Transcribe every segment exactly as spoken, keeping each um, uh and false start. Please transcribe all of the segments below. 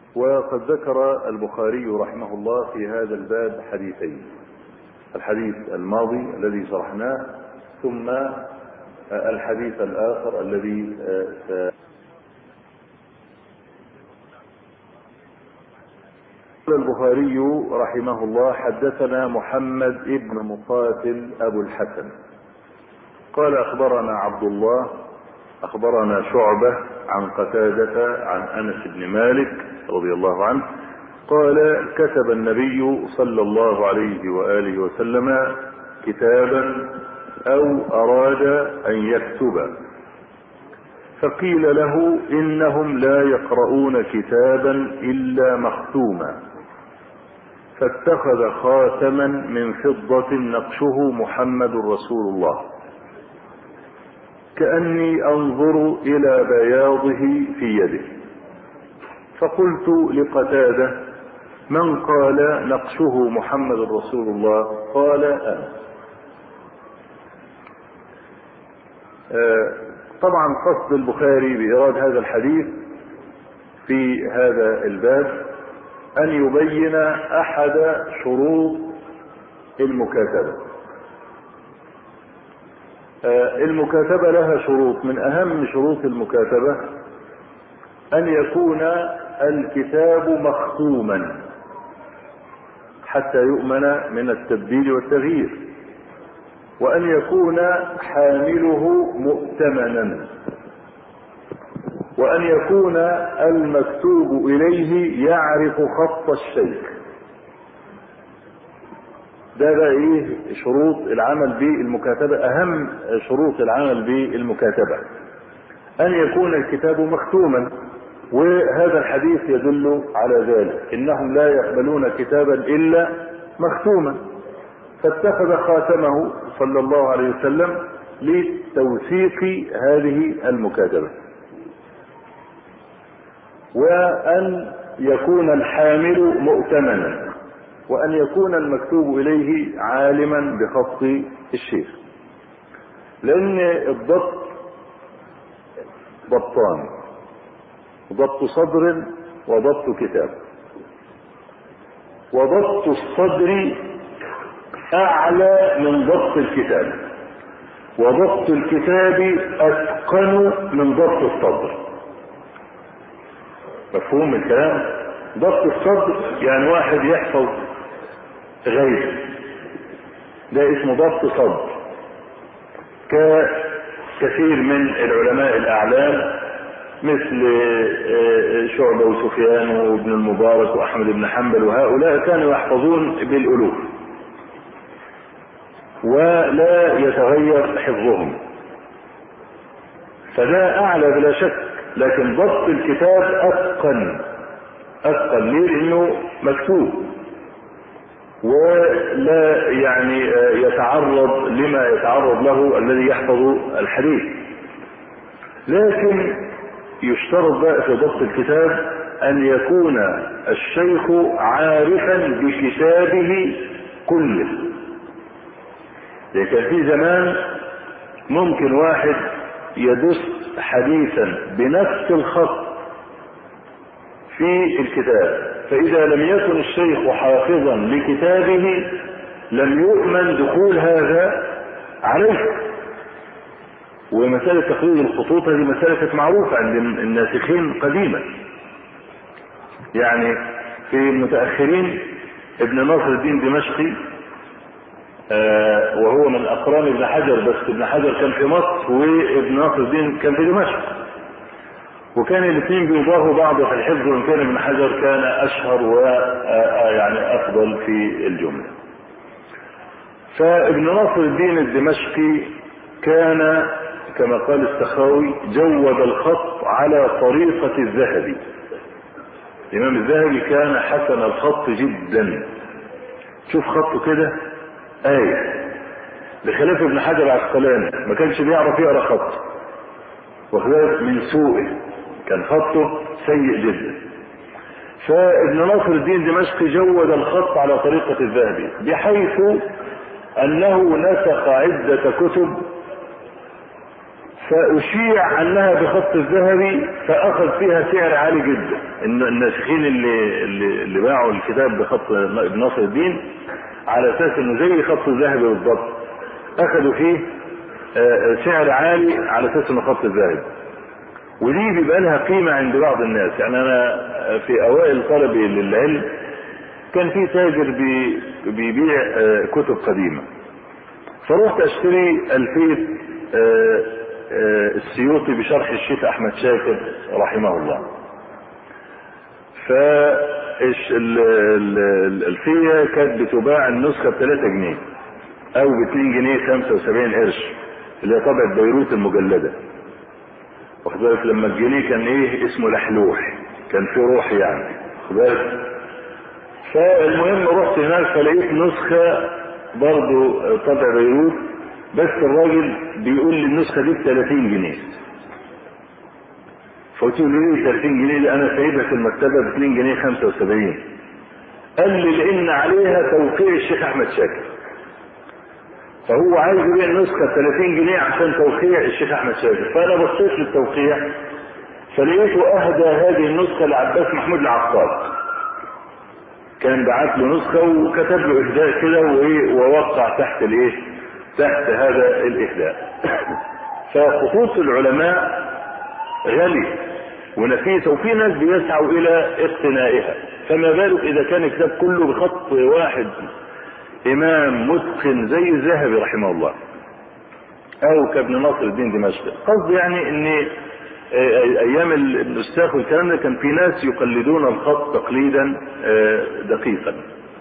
وقد ذكر البخاري رحمه الله في هذا الباب حديثين: الحديث الماضي الذي شرحناه، ثم الحديث الآخر الذي قال البخاري رحمه الله: حدثنا محمد ابن مقاتل أبو الحسن قال أخبرنا عبد الله أخبرنا شعبة عن قتادة عن أنس بن مالك رضي الله عنه قال: كتب النبي صلى الله عليه وآله وسلم كتابا أو أراد أن يكتب، فقيل له: إنهم لا يقرؤون كتابا إلا مختوما، فاتخذ خاتما من فضة نقشه محمد رسول الله، كأني أنظر إلى بياضه في يده. فقلت لقتادة: من قال نقشه محمد رسول الله؟ قال: أنا. آه طبعا قصد البخاري بإيراد هذا الحديث في هذا الباب أن يبين أحد شروط المكاتبة. آه المكاتبة لها شروط، من أهم شروط المكاتبة أن يكون الكتاب مختوما حتى يؤمن من التبديل والتغيير، وأن يكون حامله مؤتمنا، وأن يكون المكتوب إليه يعرف خط الشيخ. ده بقى ايه شروط العمل بالمكاتبة، أهم شروط العمل بالمكاتبة أن يكون الكتاب مختوما، وهذا الحديث يدل على ذلك: إنهم لا يقبلون كتابا إلا مختوما. فاتخذ خاتمه صلى الله عليه وسلم لتوثيق هذه المكاتبة، وأن يكون الحامل مؤتمنا، وأن يكون المكتوب إليه عالما بخط الشيخ. لأن الضبط ضبطان: ضبط صدر وضبط كتاب. وضبط الصدر أعلى من ضبط الكتاب، وضبط الكتاب أتقن من ضبط الصدر. مفهوم الكلام؟ ضبط الصدر يعني واحد يحفظ غيب، ده اسمه ضبط صدر. ككثير من العلماء الأعلام مثل شعبة وسفيان وابن المبارك وأحمد بن حنبل، وهؤلاء كانوا يحفظون بالألوف ولا يتغير حفظهم، فده أعلى بلا شك. لكن ضبط الكتاب أتقن. أتقن ليه؟ لأنه مكتوب ولا يعني يتعرض لما يتعرض له الذي يحفظ الحديث. لكن يشترط بقى في ضبط الكتاب أن يكون الشيخ عارفا بكتابه كله. لكن في زمان ممكن واحد يدس حديثا بنفس الخط في الكتاب، فإذا لم يكن الشيخ حافظا لكتابه لم يؤمن دخول هذا عليه. ومسألة تقليد الخطوط هذه مسألة كانت معروفة عند الناسخين قديما. يعني في المتأخرين ابن ناصر الدين دمشقي آه وهو من أقران ابن حجر، بس ابن حجر كان في مصر وابن ناصر الدين كان في دمشق، وكان الاثنين بيضاهوا بعض في الحفظ، وإن كان ابن حجر كان أشهر ويعني أفضل في الجملة. فابن ناصر الدين الدمشقي كان كما قال السخاوي جود الخط على طريقة الذهبي. الإمام الذهبي كان حسن الخط جدا، شوف خطه كده آية، بخلاف ابن حجر العسقلاني ما كانش بيعرف يقرأ خط، وخلاف من سوءه كان خطه سيء جدا. فابن ناصر الدين دمشقي جود الخط على طريقة الذهبي، بحيث أنه نسخ عدة كتب فأشيع أنها بخط الذهبي، فأخذ فيها سعر عالي جدا. الناسخين اللي, اللي, اللي باعوا الكتاب بخط ابن ناصر الدين على أساس أنه زي خط الذهبي بالضبط، أخذوا فيه سعر عالي على أساس أنه خط الذهبي. ودي بيبقى لها قيمة عند بعض الناس. يعني أنا في أوائل طلبي للعلم كان في تاجر بي بيبيع كتب قديمة، فروحت أشتري ألفية السيوطي بشرح الشيخ أحمد شاكر رحمه الله. فالألفية كانت بتباع النسخة بثلاثة جنيه أو باتنين جنيه خمسة وسبعين قرش، اللي هي طبعة بيروت المجلدة. واخد بالك؟ لما الجنيه كان ايه اسمه لحلوح، كان في روح يعني. واخد بالك؟ فالمهم رحت هناك فلقيت نسخة برضو طبع بيروت، بس الراجل بيقول لي النسخة دي ب ثلاثين جنيه. فقلت له ليه ثلاثين جنيه؟ دي انا سايبها في المكتبة ب اتنين جنيه خمسة وسبعين. قال لي لان عليها توقيع الشيخ احمد شاكر، فهو عايز يبيع النسخة ثلاثين جنيه عشان توقيع الشيخ احمد شاكر. فانا بصيت للتوقيع فلقيته اهدى هذه النسخة لعباس محمود العقاد، كان بعت له نسخة وكتب له اهداء كده ووقع تحت الايه تحت هذا الاهداء. فخطوط العلماء غالية ونفيسة، وفي ناس بيسعوا الى اقتنائها، فما بالك اذا كان الكتاب كله بخط واحد امام متقن زي الذهبي رحمه الله او كابن ناصر الدين دمشقي. قصدي يعني ان ايام الاستاخ والكلام ده كان في ناس يقلدون الخط تقليدا دقيقا،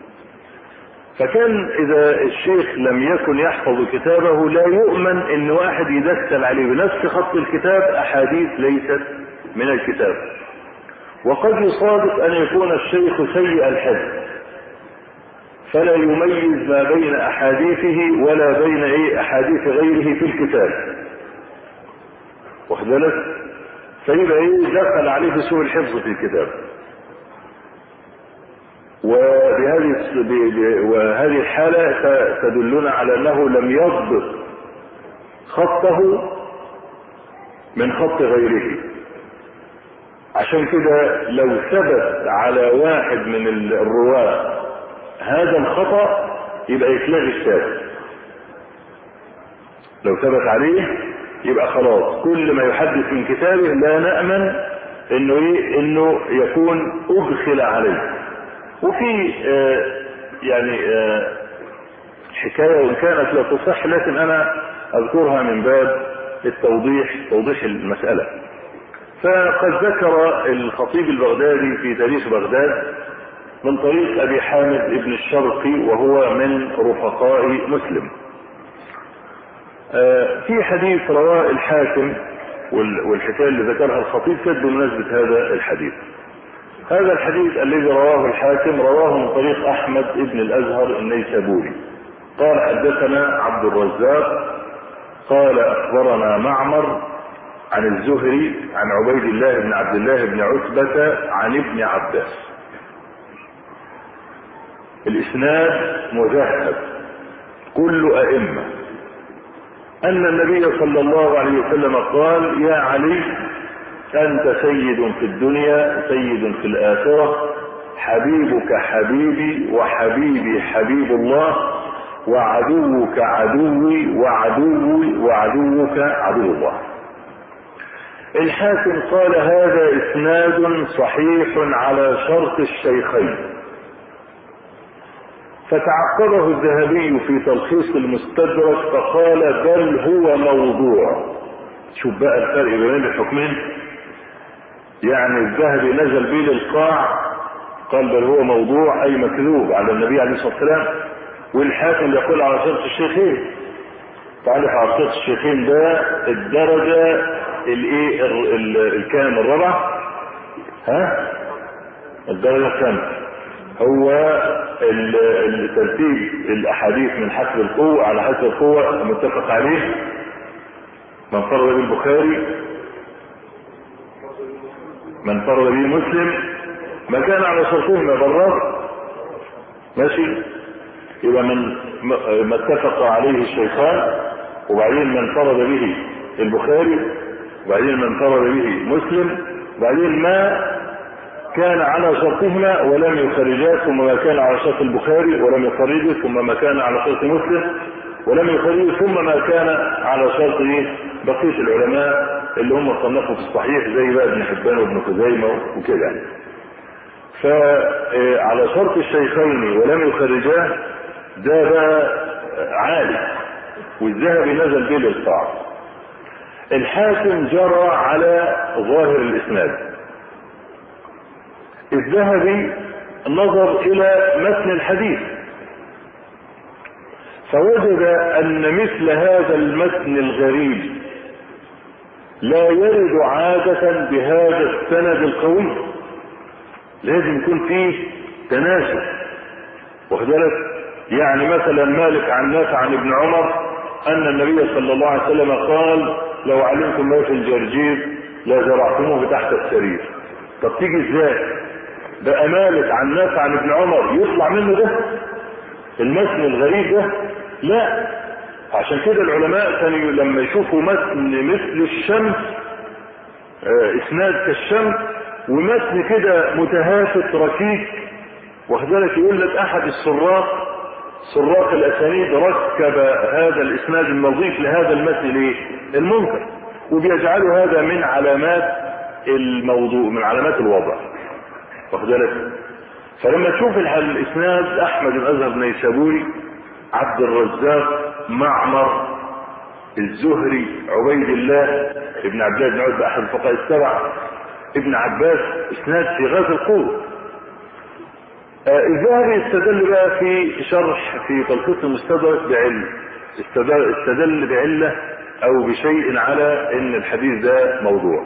فكان اذا الشيخ لم يكن يحفظ كتابه لا يؤمن ان واحد يدخل عليه بنفس خط الكتاب احاديث ليست من الكتاب. وقد يصادف ان يكون الشيخ سيء الحفظ فلا يميز ما بين احاديثه ولا بين ايه احاديث غيره في الكتاب. واخد بالك؟ فيبقى ايه دخل عليه سوء الحفظ في الكتاب. وبهذه وهذه الحالة تدلنا على انه لم يضبط خطه من خط غيره. عشان كده لو ثبت على واحد من الرواة هذا الخطأ يبقى يتلغي الشاذ. لو ثبت عليه يبقى خلاص كل ما يحدث من كتابه لا نأمن انه ايه انه يكون ادخل عليه. وفي آه يعني آه حكاية وان كانت لا تصح لكن انا اذكرها من باب التوضيح توضيح المسألة. فقد ذكر الخطيب البغدادي في تاريخ بغداد من طريق ابي حامد ابن الشرقي وهو من رفقاء مسلم في حديث رواه الحاكم، والحكاية اللي ذكرها الخطيب كانت بمناسبة هذا الحديث. هذا الحديث الذي رواه الحاكم رواه من طريق احمد ابن الازهر النيسابوري قال حدثنا عبد الرزاق قال اخبرنا معمر عن الزهري عن عبيد الله بن عبد الله بن عتبة عن ابن عباس. الاسناد مذهب كل ائمة ان النبي صلى الله عليه وسلم قال يا علي انت سيد في الدنيا سيد في الاخرة، حبيبك حبيبي وحبيبي حبيب الله، وعدوك عدوي وعدوي وعدوك عدو الله. الحاكم قال هذا اسناد صحيح على شرط الشيخين. فتعقبه الذهبي في تلخيص المستدرك فقال بل هو موضوع. شوف بقى الفرق بين الحكمين. يعني الذهبي نزل به للقاع قال بل هو موضوع اي مكذوب على النبي عليه الصلاة والسلام، والحاكم يقول على شرط الشيخين. تعرف على شرط الشيخين ده الدرجة الايه الكام الرابعة ها الدرجة الخامسة هو الترتيب الاحاديث من حسب القوة على حسب القوة المتفق عليه. من فرض به البخاري من فرض به مسلم ما كان على شرطهما بالرابع ماشي. يبقى من ما اتفق عليه الشيخان، وبعدين من فرض به البخاري، وبعدين ما انفرد به مسلم، وبعدين ما كان على شرطهما ولم يخرجاه، ثم ما كان على شرط البخاري ولم يخرجه، ثم ما كان على شرط مسلم ولم يخرجه، ثم ما كان على شرط بقية العلماء اللي هم صنفوا في الصحيح زي بقى ابن حبان وابن خزيمة وكده يعني. فعلى شرط الشيخين ولم يخرجاه ده بقى عالي، والذهبي نزل به للصعب. الحاكم جرى على ظاهر الاسناد، الذهبي نظر الى متن الحديث فوجد ان مثل هذا المتن الغريب لا يرد عادة بهذا السند القوي، لازم يكون فيه تناسب. وخذلك يعني مثلا مالك عن نافع عن ابن عمر ان النبي صلى الله عليه وسلم قال لو علمتم ما في الجرجير لزرعتموه تحت السرير. طب تيجي ازاي بقى مالك عن نافع عن ابن عمر يطلع منه ده المتن الغريب ده؟ لا. عشان كده العلماء كانوا لما يشوفوا متن مثل الشمس، اه اسناد كالشمس، ومتن كده متهافت ركيك، وخذلك يقول لك احد السراق سراق الاسانيد ركب هذا الاسناد النظيف لهذا المتن ليه؟ المنكر، وبيجعلوا هذا من علامات الموضوع، من علامات الوضع، واخدلك. فلما تشوف الاسناد احمد الازهر النيسابوري، عبد الرزاق، معمر، الزهري، عبيد الله ابن عبد الله بن عتبة احد الفقهاء السبع، ابن عباس، اسناد في غاية القوة. آه الذهبي استدل بقى في شرح في تلخيص المستدرك بعلم، استدل, استدل بعلة او بشيء على ان الحديث ده موضوع.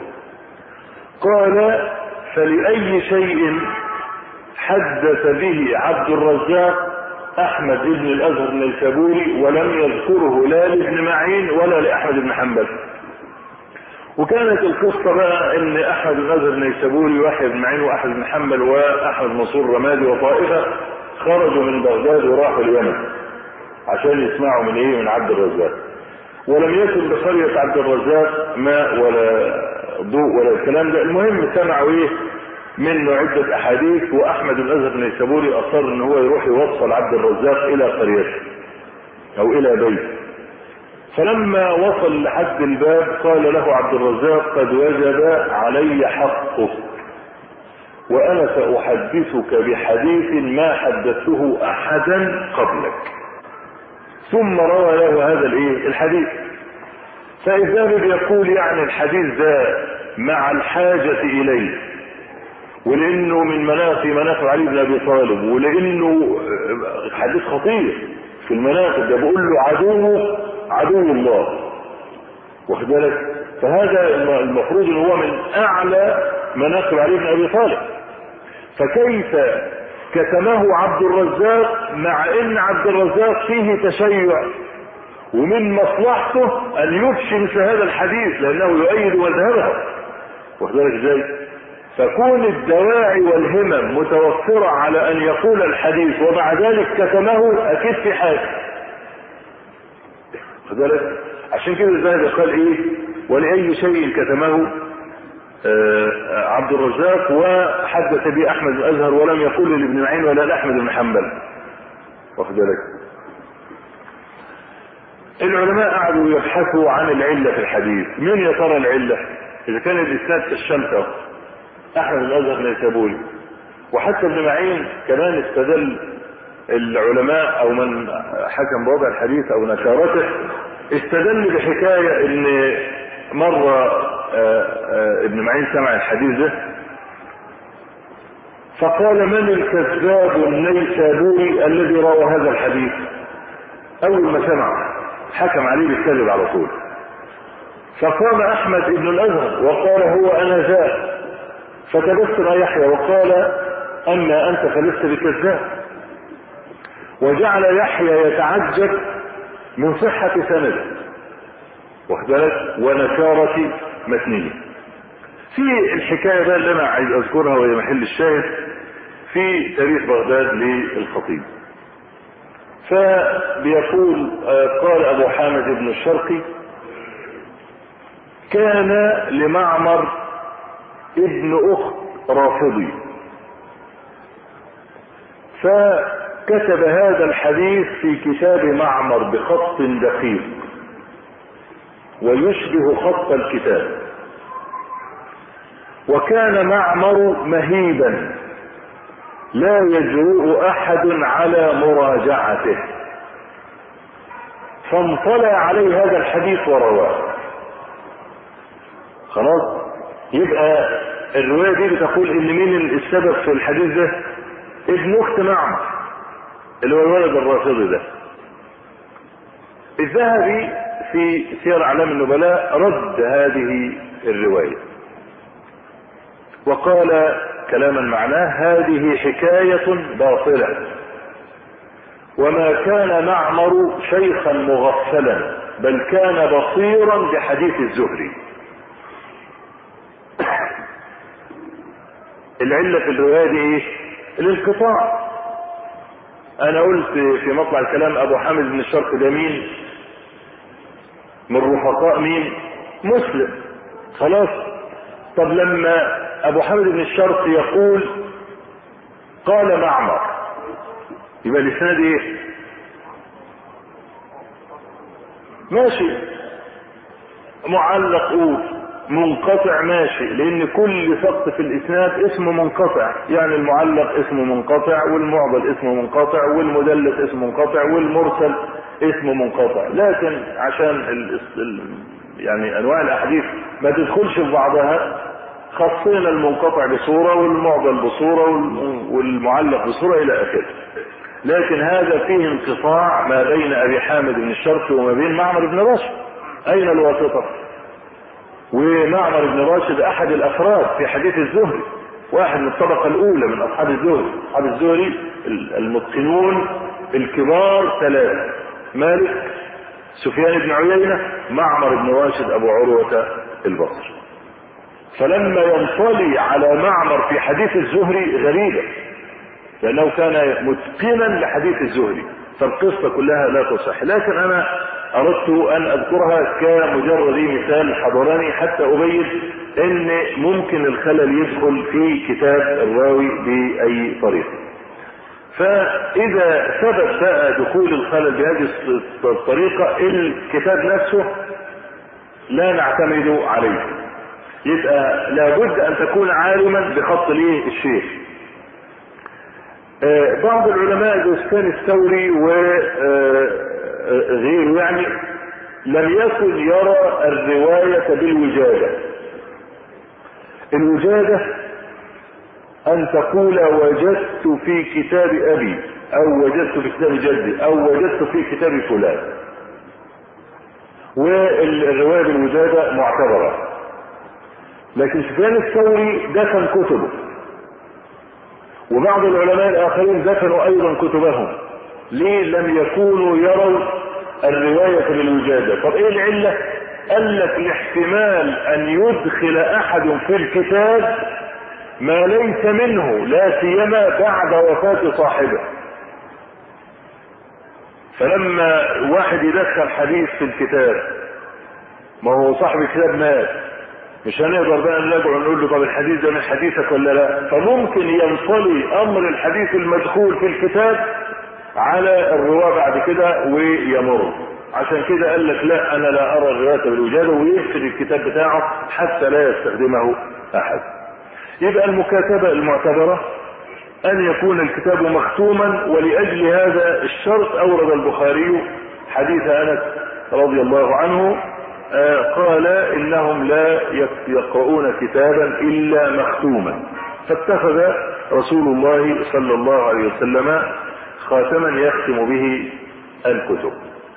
قال فلأي شيء حدث به عبد الرزاق احمد بن الازهر النيسابوري ولم يذكره لا لابن معين ولا لاحمد بن حنبل. وكانت القصه بقى ان احمد بن الازهر النيسابوري ويحيى بن معين واحمد بن حنبل واحمد منصور رمادي وطائفه خرجوا من بغداد وراحوا اليمن عشان يسمعوا من ايه؟ من عبد الرزاق. ولم يكن بقريه عبد الرزاق ماء ولا ضوء ولا الكلام ده. المهم سمعوا ايه؟ منه عدة احاديث، واحمد الازهر النيسابوري اصر ان هو يروح يوصل عبد الرزاق الى قريته او الى بيته. فلما وصل لحد الباب قال له عبد الرزاق قد وجب علي حقك وانا ساحدثك بحديث ما حدثته احدا قبلك. ثم روى له هذا الايه؟ الحديث. فالذهبي يقول يعني الحديث ده مع الحاجة اليه، ولانه من مناقب مناقب علي بن ابي طالب، ولانه حديث خطير في المناقب ده، بقول له عدوه عدو الله، واخد بالك؟ فهذا المفروض ان هو من اعلى مناقب علي بن ابي طالب. فكيف كتمه عبد الرزاق مع ان عبد الرزاق فيه تشيع ومن مصلحته ان يفشي مثل هذا الحديث لانه يؤيد مذهبه، واخد بالك ازاي؟ فكون الدواعي والهمم متوفرة على ان يقول الحديث ومع ذلك كتمه اكيد في حاجة، واخد بالك؟ عشان كده الذهبي قال ايه؟ ولأي شيء كتمه آه عبد الرزاق وحدث به احمد الازهر ولم يقول لابن معين ولا لاحمد بن حنبل، واخد بالك؟ العلماء قعدوا يبحثوا عن العلة في الحديث. مين يا ترى العلة؟ اذا كان الاسناد كالشمس احمد الازهر النيسابوري، وحتى ابن معين كمان استدل العلماء او من حكم بوضع الحديث او نشارته استدل بحكاية ان مرة آآ آآ ابن معين سمع الحديث ده فقال من الكذاب النيسابوري الذي روى هذا الحديث؟ اول ما سمع حكم عليه بالكذب على طول. فقام احمد ابن الازهر وقال هو انا ذا، فتبسم يحيى وقال اما انت فلست بكذاب، وجعل يحيى يتعجب من صحة سنده، واخد بالك؟ ونكارة متنه. في الحكاية بقى اللي انا عايز اذكرها وهي محل الشاهد في تاريخ بغداد للخطيب. فبيقول قال ابو حامد بن الشرقي كان لمعمر ابن اخت رافضي، فكتب هذا الحديث في كتاب معمر بخط دقيق ويشبه خط الكتاب. وكان معمر مهيبا لا يجرؤ احد على مراجعته، فانطلع عليه هذا الحديث ورواه. خلاص، يبقى الرواية دي بتقول ان مين السبب في الحديث ده؟ ابن اخت معمر اللي هو الولد الرافضي ده. الذهبي في سير اعلام النبلاء رد هذه الرواية وقال كلاما معناه: هذه حكاية باطلة، وما كان معمر شيخا مغفلا بل كان بصيرا بحديث الزهري. العلة في الرواية دي ايه؟ الانقطاع. انا قلت في مطلع الكلام ابو حامد بن الشرق ده مين؟ من رفقاء مين؟ مسلم. خلاص، طب لما ابو حامد بن الشرق يقول قال معمر، يبقى الاسناد ايه؟ ماشي، معلق قول، منقطع ماشي، لان كل سقط في الاسناد اسمه منقطع، يعني المعلق اسمه منقطع، والمعضل اسمه منقطع، والمدلس اسمه منقطع، والمرسل اسمه منقطع. لكن عشان ال ال يعني انواع الاحاديث ما تدخلش في بعضها، خصينا المنقطع بصورة والمعضل بصورة والمعلق بصورة الى اخره. لكن هذا فيه انقطاع ما بين ابي حامد بن الشرق وما بين معمر بن راشد. اين الواسطة؟ ومعمر بن راشد احد الافراد في حديث الزهري، واحد من الطبقة الاولى من اصحاب الزهري. اصحاب الزهري المتقنون الكبار ثلاثة: مالك، سفيان بن عيينة، معمر بن راشد ابو عروة البصري. فلما ينطلي على معمر في حديث الزهري غريبة، لانه كان متقنا لحديث الزهري، فالقصة كلها لا تصح. لكن انا اردت ان اذكرها كمجرد مثال حضرني حتى ابين ان ممكن الخلل يدخل في كتاب الراوي باي طريقة. فاذا ثبت بقى دخول الخلل بهذه الطريقة، الكتاب نفسه لا نعتمد عليه، يبقى لابد ان تكون عالما بخط ليه الشيخ. آه بعض العلماء زي سفيان الثوري وغيره يعني لم يكن يرى الرواية بالوجادة. الوجادة ان تقول وجدت في كتاب ابي، او وجدت في كتاب جدي، او وجدت في كتاب فلان، والرواية بالوجادة معتبرة. لكن سفيان الثوري دفن كتبه، وبعض العلماء الاخرين دفنوا ايضا كتبهم. ليه؟ لم يكونوا يروا الرواية بالوجادة. طب ايه العلة؟ قال لك الاحتمال ان يدخل احد في الكتاب ما ليس منه، لا سيما بعد وفاة صاحبه. فلما واحد يدخل حديث في الكتاب، ما هو صاحب الكتاب مات، مش هنقدر بقى نراجع ونقول له طب الحديث ده من حديثك ولا لا، فممكن ينطلي امر الحديث المدخول في الكتاب على الرواه بعد كده ويمر. عشان كده قال لك لا، انا لا ارى الرواية بالوجادة، ويقفل الكتاب بتاعه حتى لا يستخدمه احد. يبقى المكاتبة المعتبرة ان يكون الكتاب مختوما، ولاجل هذا الشرط اورد البخاري حديث انس رضي الله عنه قال انهم لا يقرؤون كتابا الا مختوما، فاتخذ رسول الله صلى الله عليه وسلم خاتما يختم به الكتب.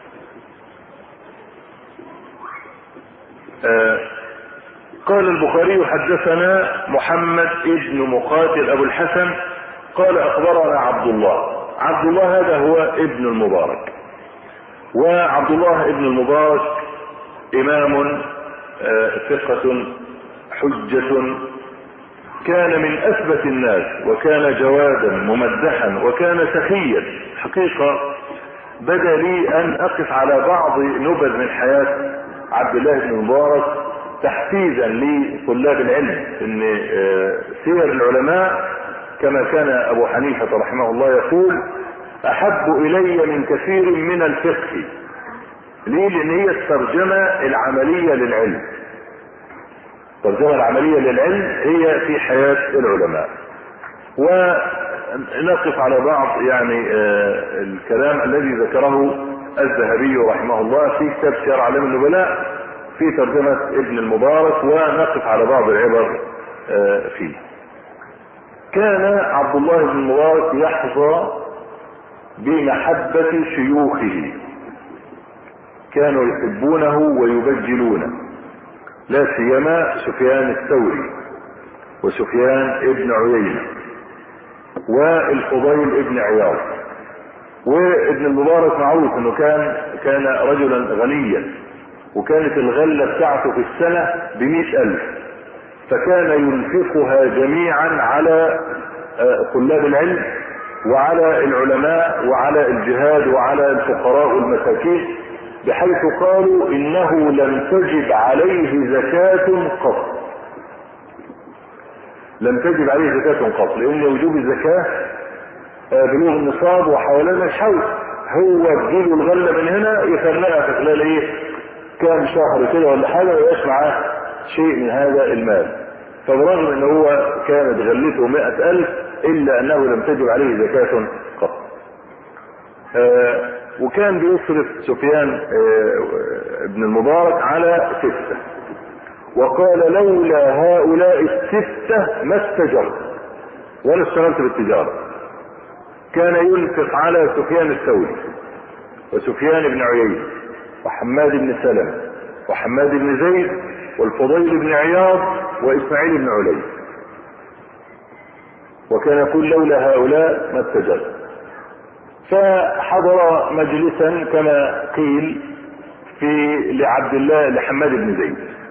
قال البخاري حدثنا محمد ابن مقاتل ابو الحسن قال اخبرنا عبد الله. عبد الله هذا هو ابن المبارك، وعبد الله ابن المبارك امام ثقة حجة، كان من اثبت الناس، وكان جوادا ممدحا، وكان سخيا. حقيقة بدا لي ان اقف على بعض نبذ من حياة عبد الله بن المبارك تحفيزا لطلاب العلم ان سير العلماء كما كان ابو حنيفة رحمه الله يقول احب الي من كثير من الفقه. ليه؟ لان هي الترجمة العملية للعلم. الترجمة العملية للعلم هي في حياة العلماء. ونقف على بعض يعني الكلام الذي ذكره الذهبي رحمه الله في كتاب سير أعلام النبلاء في ترجمة ابن المبارك، ونقف على بعض العبر فيه. كان عبد الله بن المبارك يحظى بمحبة شيوخه، كانوا يحبونه ويبجلونه، لا سيما سفيان الثوري وسفيان ابن عيينة والفضيل ابن عياض. وابن المبارك معروف انه كان كان رجلا غنيا، وكانت الغلة بتاعته في السنة بمئة الف، فكان ينفقها جميعا على طلاب العلم وعلى العلماء وعلى الجهاد وعلى الفقراء والمساكين، بحيث قالوا انه لم تجب عليه زكاة قط. لم تجب عليه زكاة قط، لان وجوب الزكاة بلوغ النصاب وحوالين الحول. هو تجيله الغلة من هنا يفرقها في خلال ايه كام شهر كده ولا حاجة، ويبقاش معاه شيء من هذا المال. فبرغم ان هو كانت غلته مئة الف الا انه لم تجب عليه زكاة قط. آه وكان بيصرف سفيان آه ابن المبارك على ستة، وقال لولا هؤلاء الستة ما استجرت ولا اشتغلت بالتجارة. كان ينفق على سفيان الثوري وسفيان بن عيينة وحماد بن سلمة وحماد بن زيد والفضيل بن عياض واسماعيل بن علي، وكان يقول لولا هؤلاء ما استجرت. فحضر مجلسا كما قيل في لعبد الله لحماد بن زيد،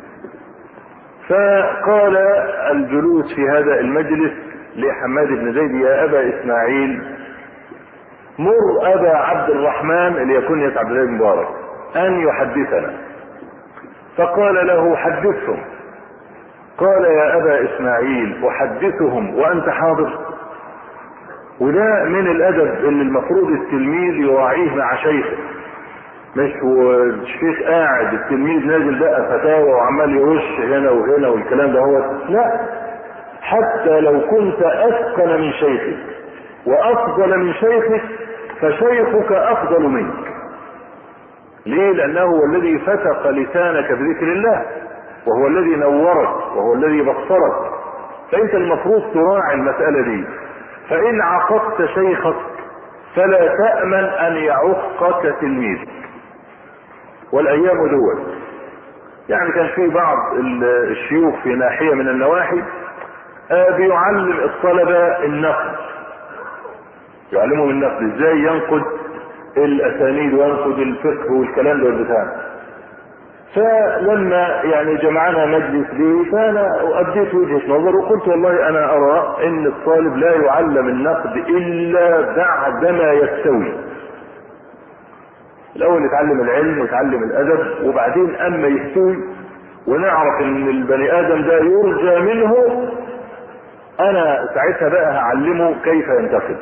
فقال الجلوس في هذا المجلس لحماد بن زيد يا ابا اسماعيل مر ابا عبد الرحمن اللي يكون يسعى عبد الله بن مبارك ان يحدثنا. فقال له حدثهم. قال يا ابا اسماعيل احدثهم وانت حاضر؟ وده من الادب اللي المفروض التلميذ يراعيه مع شيخه، مش والشيخ قاعد التلميذ نازل بقى فتاوى وعمال يرش هنا وهنا والكلام ده. هو لا، حتى لو كنت اتقن من شيخك وافضل من شيخك فشيخك افضل منك. ليه؟ لانه هو الذي فتق لسانك بذكر الله، وهو الذي نورك وهو الذي بصرك. فانت المفروض تراعي المسألة دي. فان عققت شيخك فلا تأمن ان يعقك تلميذك. والايام دول يعني كان في بعض الشيوخ في ناحية من النواحي بيعلم الطلبة النقد، يعلمهم النقد ازاي ينقد الاسانيد وينقد الفقه والكلام ده والبتاع. فلما يعني جمعنا مجلس لي فانا اديت وجهة نظر وقلت والله انا ارى ان الطالب لا يعلم النقد الا بعدما يستوي. الاول يتعلم العلم ويتعلم الادب، وبعدين اما يستوي ونعرف ان البني ادم ده يرجى منه، انا ساعتها بقى هعلمه كيف ينتقد.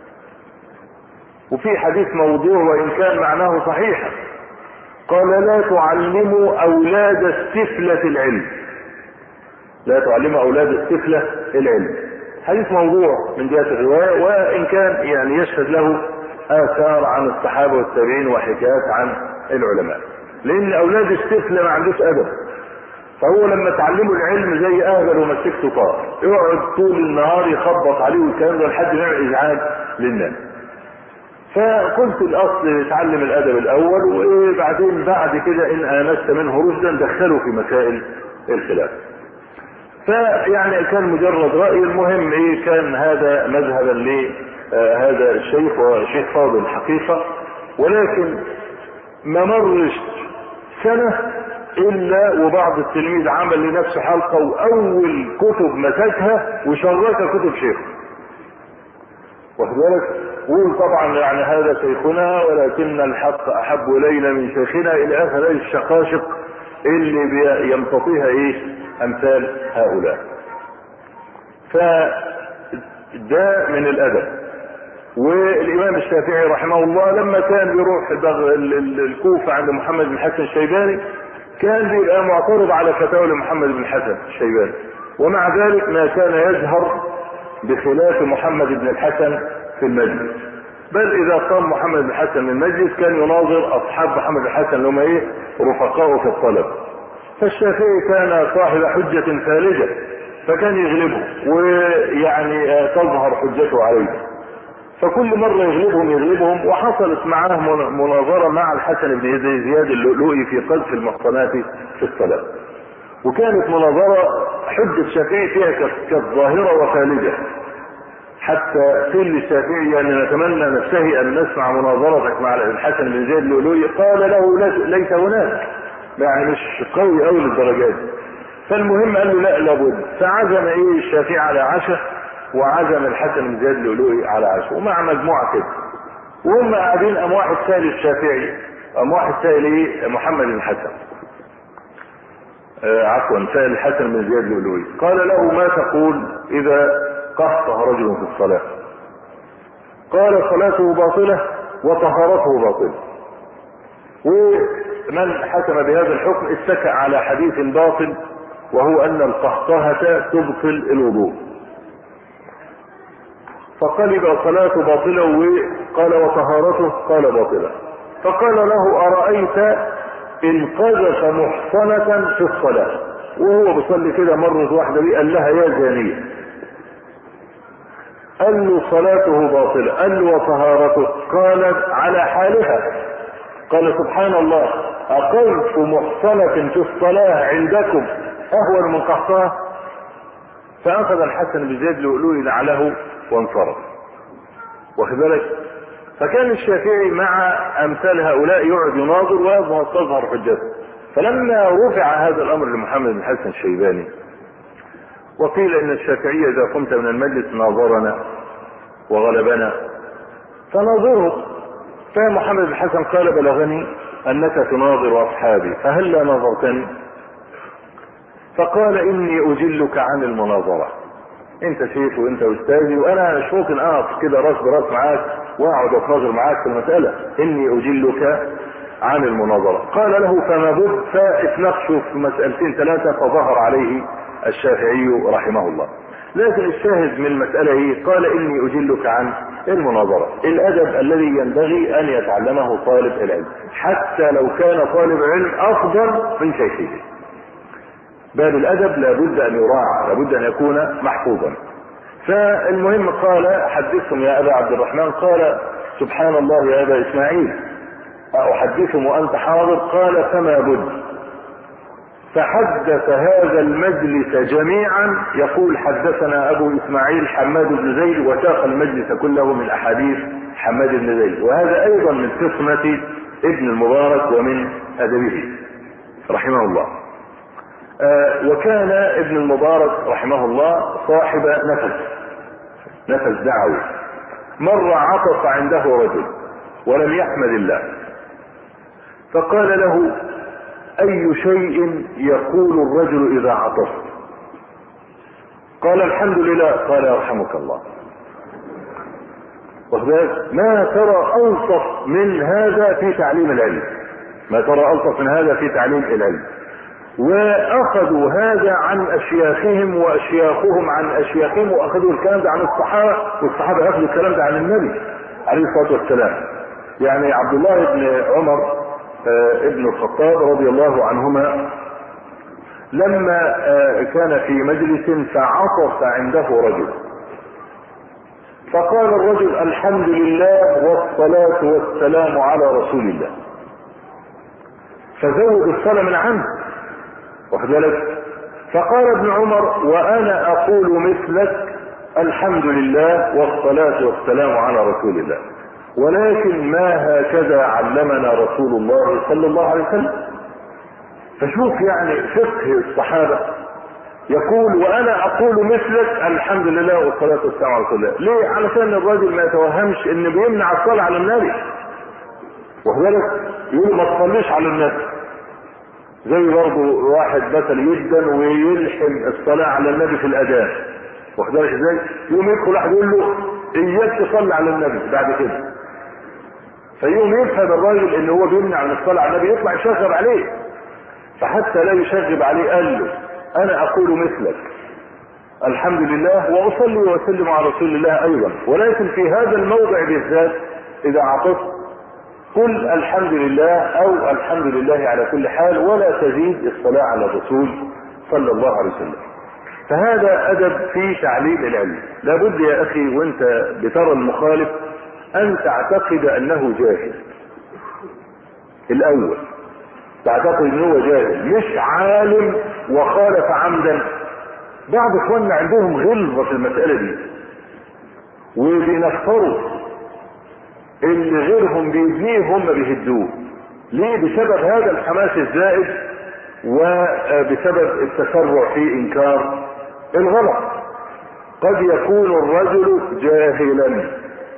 وفي حديث موضوع وان كان معناه صحيحا، قال لا تعلموا اولاد السفلة العلم. لا تعلموا اولاد السفلة العلم. حديث موضوع من جهة الرواية، وان كان يعني يشهد له اثار عن الصحابة والتابعين وحكايات عن العلماء. لان اولاد السفلة ما عندوش ادب، فهو لما تعلموا العلم زي اهبل ومسكته طار، يقعد طول النهار يخبط عليه والكلام ده لحد ما يعمل ازعاج للناس. فقلت الاصل يتعلم الادب الاول، وبعدين بعد كده ان انست منه رشدا دخله في مسائل الخلاف. فيعني كان مجرد رأي. المهم ايه، كان هذا مذهبا لهذا الشيخ وشيخ فاضل الحقيقة، ولكن ما مرش سنة الا وبعض التلميذ عمل لنفسه حلقة واول كتب مسكها وشركها كتب شيخ. واخد بالك؟ وطبعا يعني هذا شيخنا ولكن الحق احب الينا من شيخنا الى اخر الشقاشق اللي يمتطيها ايه امثال هؤلاء. فده من الادب. والامام الشافعي رحمه الله لما كان بيروح الكوفة عند محمد بن حسن الشيباني كان بيبقى معترض على فتاوى محمد بن حسن الشيباني، ومع ذلك ما كان يجهر بخلاف محمد بن الحسن في المجلس، بل اذا قام محمد بن الحسن من المجلس كان يناظر اصحاب محمد بن الحسن اللي هم ايه رفقائه في الطلب. فالشافعي كان صاحب حجة ثالثة فكان يغلبه ويعني تظهر حجته عليه، فكل مرة يغلبهم يغلبهم وحصلت معاه مناظرة مع الحسن بن زياد اللؤلؤي في قذف المحصنات في الصلاة، وكانت مناظرة حجة الشافعي فيها كالظاهرة وخالدة، حتى قيل للشافعي يعني نتمنى نشتهي ان نسمع مناظرتك مع الحسن بن زياد اللؤلؤي، قال له ليس هناك، يعني مش قوي قوي للدرجات. فالمهم قال له لا لابد، فعزم ايه الشافعي على عشاء وعزم الحسن بن زياد اللؤلؤي على عشاء ومع مجموعه كده، وهم قاعدين قام واحد سائل الشافعي، قام واحد سائل ايه محمد بن حسن آه عفوا سائل الحسن بن زياد اللؤلؤي، قال له ما تقول اذا قهطه رجل في الصلاه؟ قال صلاته باطله وطهارته باطله. ومن حكم بهذا الحكم اتكأ على حديث باطل وهو ان القهقهة تبطل الوضوء، فقلب صلاته باطلة وقال وطهارته قال باطلة. فقال له أرأيت إن قذف محصنة في الصلاة وهو بيصلي كده مرة واحدة دي قال لها يا زانية، قال له صلاته باطلة، قال له وطهارته؟ قالت على حالها. قال سبحان الله أقذف محصنة في الصلاة عندكم أهون من قهقهة؟ فأخذ الحسن بن زياد اللؤلؤي نعله وانصرف، واخد بالك؟ فكان الشافعي مع امثال هؤلاء يقعد يناظر ويظهر تظهر حجته. فلما رفع هذا الامر لمحمد بن حسن الشيباني وقيل ان الشافعي اذا قمت من المجلس ناظرنا وغلبنا فناظره، فمحمد بن حسن قال بلغني انك تناظر اصحابي فهلا ناظرتني؟ فقال اني اجلك عن المناظرة، انت شيخ وانت استاذي وانا مش ممكن اقف كده راس براس معاك واقعد اتناظر معاك في المسألة، اني اجلك عن المناظرة. قال له فما بد، فاتناقشوا في مسألتين ثلاثة فظهر عليه الشافعي رحمه الله. لكن الشاهد من المسألة هي قال اني اجلك عن المناظرة، الادب الذي ينبغي ان يتعلمه طالب العلم حتى لو كان طالب علم افضل من شيخه. باب الادب لابد ان يراعى، لابد ان يكون محفوظا. فالمهم قال حدثهم يا ابا عبد الرحمن، قال سبحان الله يا ابا اسماعيل احدثهم وانت حاضر؟ قال فما بد. فحدث هذا المجلس جميعا يقول حدثنا ابو اسماعيل حماد بن زيد، وساق المجلس كله من احاديث حماد بن زيد، وهذا ايضا من قسمة ابن المبارك ومن ادبه رحمه الله. آه وكان ابن المبارك رحمه الله صاحب نفس نفس دعوي. مر عطس عنده رجل ولم يحمد الله، فقال له اي شيء يقول الرجل اذا عطس؟ قال الحمد لله. قال يرحمك الله. ما ترى الطف من هذا في تعليم العلم، ما ترى الطف من هذا في تعليم العلم. واخذوا هذا عن اشياخهم واشياخهم عن اشياخهم، واخذوا الكلام ده عن الصحابه، والصحابه اخذوا الكلام ده عن النبي عليه الصلاه والسلام. يعني عبد الله بن عمر ابن الخطاب رضي الله عنهما لما كان في مجلس فعطس عنده رجل، فقال الرجل الحمد لله والصلاه والسلام على رسول الله، فزود الصلاه من عنه، واخد بالك؟ فقال ابن عمر وانا اقول مثلك الحمد لله والصلاة والسلام على رسول الله، ولكن ما هكذا علمنا رسول الله صلى الله عليه وسلم. فشوف يعني فقه الصحابة، يقول وانا اقول مثلك الحمد لله والصلاة والسلام على رسول الله. ليه؟ علشان الراجل ما يتوهمش ان بيمنع الصلاة على النبي، واخد بالك؟ يقول ما تصليش على النبي، زي برضه واحد مثلا يدن ويلحم الصلاة على النبي في الأذان، واخد بالك ازاي؟ يقوم يدخل واحد يقول له إياك تصلي على النبي بعد كده، فيقوم يفهم الراجل ان هو بيمنع من الصلاة على النبي، يطلع يشغب عليه، فحتى لا يشغب عليه قال له انا اقول مثلك الحمد لله واصلي واسلم على رسول الله ايضا، ولكن في هذا الموضع بالذات اذا عطست قل الحمد لله او الحمد لله على كل حال، ولا تزيد الصلاة على الرسول صلى الله عليه وسلم. فهذا ادب في تعليم العلم. لابد يا اخي وانت بترى المخالف ان تعتقد انه جاهل الاول، تعتقد انه جاهل مش عالم وخالف عمدا. بعض اخواننا عندهم غلظة في المسألة دي وبينفروا اللي غيرهم بيبنيه هم بيهدوه. ليه؟ بسبب هذا الحماس الزائد وبسبب التسرع في انكار الغلط. قد يكون الرجل جاهلا،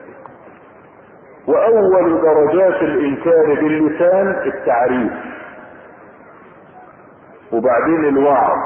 واول درجات الانكار باللسان التعريف، وبعدين الوعظ،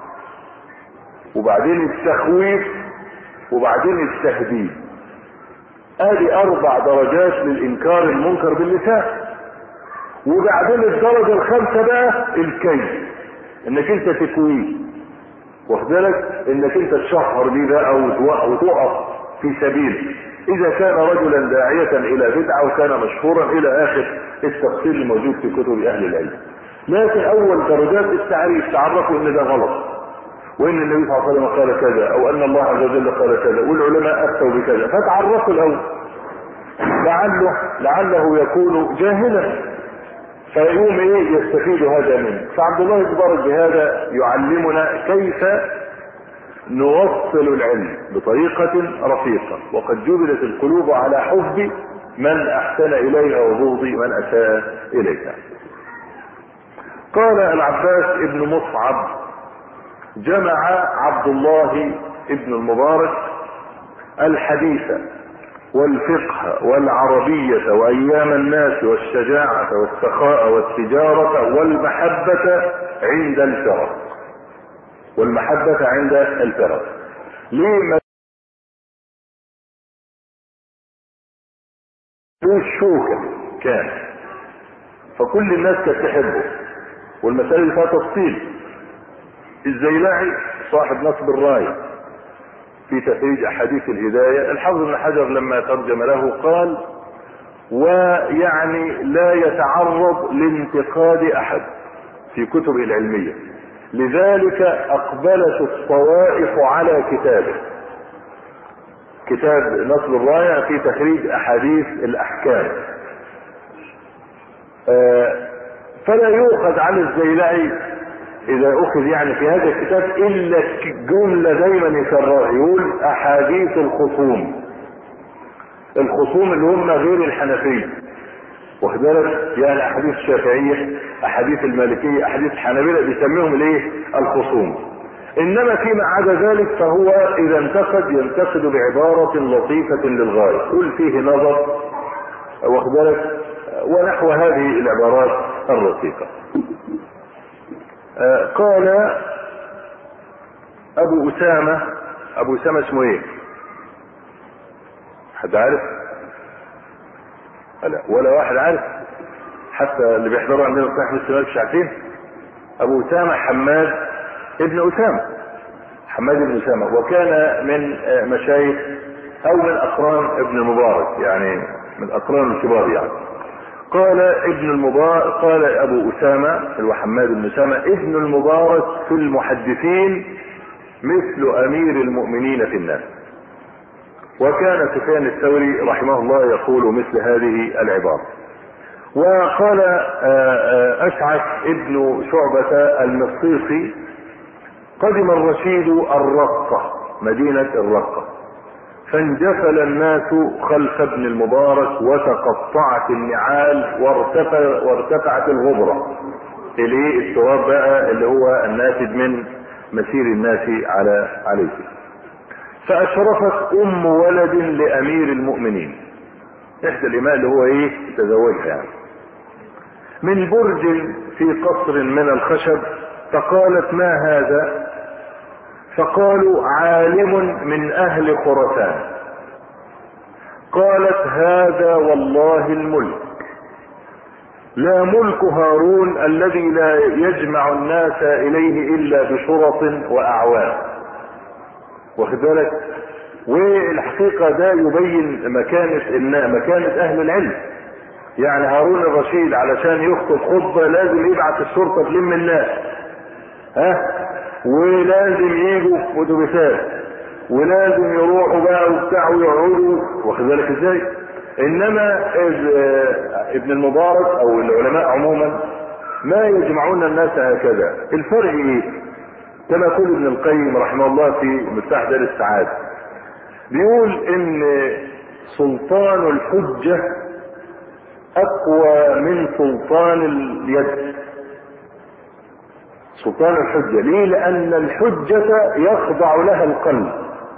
وبعدين التخويف، وبعدين التهديد. ادي اربع درجات للانكار المنكر باللسان. وبعدين الدرجة الخامسة بقى الكيد، انك انت تكويه، واخد بالك، انك انت تشهر بيه بقى وتقف في سبيله. اذا كان رجلا داعية الى بدعة وكان مشهورا الى اخر التفصيل الموجود في كتب اهل العلم. لكن اول درجات التعريف، تعرفوا ان ده غلط، وان النبي صلى الله عليه وسلم قال كذا، او ان الله عز وجل قال كذا، والعلماء افتوا بكذا، فتعرفوا الاول لعله لعله يكون جاهلا فيقوم ايه يستفيد هذا منه. فعبد الله بن مبارك بهذا يعلمنا كيف نوصل العلم بطريقة رفيقة، وقد جبلت القلوب على حب من احسن اليها وبغض من اساء اليها. قال العباس ابن مصعب: جمع عبد الله ابن المبارك الحديث والفقه والعربية وايام الناس والشجاعة والسخاء والتجارة والمحبة عند الفرق، والمحبة عند الفرق. ليه ما الشوكة كان، فكل الناس كانت تحبه، والمسألة دي فيها تفصيل. الزيلعي صاحب نصب الراية في تخريج احاديث الهداية، الحافظ ابن حجر لما ترجم له قال: ويعني لا يتعرض لانتقاد احد في كتبه العلمية، لذلك اقبلت الطوائف على كتابه، كتاب نصب الراية في تخريج احاديث الاحكام. آه فلا يؤخذ عن الزيلعي اذا اخذ يعني في هذا الكتاب الا جملة دايما يكررها، يقول احاديث الخصوم، الخصوم اللي هم غير الحنفية، واخد بالك، يعني احاديث الشافعية، احاديث المالكية، احاديث الحنابلة، بيسميهم الايه؟ الخصوم. انما فيما عدا ذلك فهو اذا انتقد ينتقد بعبارة لطيفة للغاية، قل فيه نظر، واخد بالك، ونحو هذه العبارات الرقيقة. آه قال ابو اسامة، ابو اسامة اسمه ايه؟ حد عارف؟ لا ولا واحد عارف، حتى اللي بيحضروا عندنا صحيح السماء مش عارفين. ابو اسامة حماد ابن اسامة، حماد بن اسامة، وكان من مشايخ او من اقران ابن المبارك، يعني من اقران الكبار يعني. قال ابن المبارك، قال ابو اسامة اللي هو حماد بن اسامة: ابن المبارك في المحدثين مثل امير المؤمنين في الناس. وكان سفيان الثوري رحمه الله يقول مثل هذه العبارة. وقال اشعث ابن شعبة المصيصي: قدم الرشيد الرقة، مدينة الرقة، فانجفل الناس خلف ابن المبارك وتقطعت النعال وارتفع وارتفعت الغبرة، اللي التراب بقى اللي هو الناتج من مسير الناس على عليه. فاشرفت ام ولد لامير المؤمنين، احدى الاماء اللي هو ايه تزوجها يعني. من برج في قصر من الخشب، فقالت ما هذا؟ فقالوا عالم من اهل خراسان. قالت هذا والله الملك، لا ملك هارون الذي لا يجمع الناس اليه الا بشرط واعوان. واخد بالك؟ والحقيقة ده يبين مكانة مكانة اهل العلم. يعني هارون الرشيد علشان يخطب خطبة لازم يبعث الشرطة تلم الناس، ها، ولازم يجوا في اتوبيسات، ولازم يروحوا بقى وبتاع ويقعدوا. واخد بالك ازاي؟ انما ابن المبارك او العلماء عموما ما يجمعون الناس هكذا. الفرق ايه؟ كما يقول ابن القيم رحمه الله في مفتاح دار السعادة، بيقول ان سلطان الحجة اقوى من سلطان اليد. سلطان الحجة ليه؟ لان الحجة يخضع لها القلب،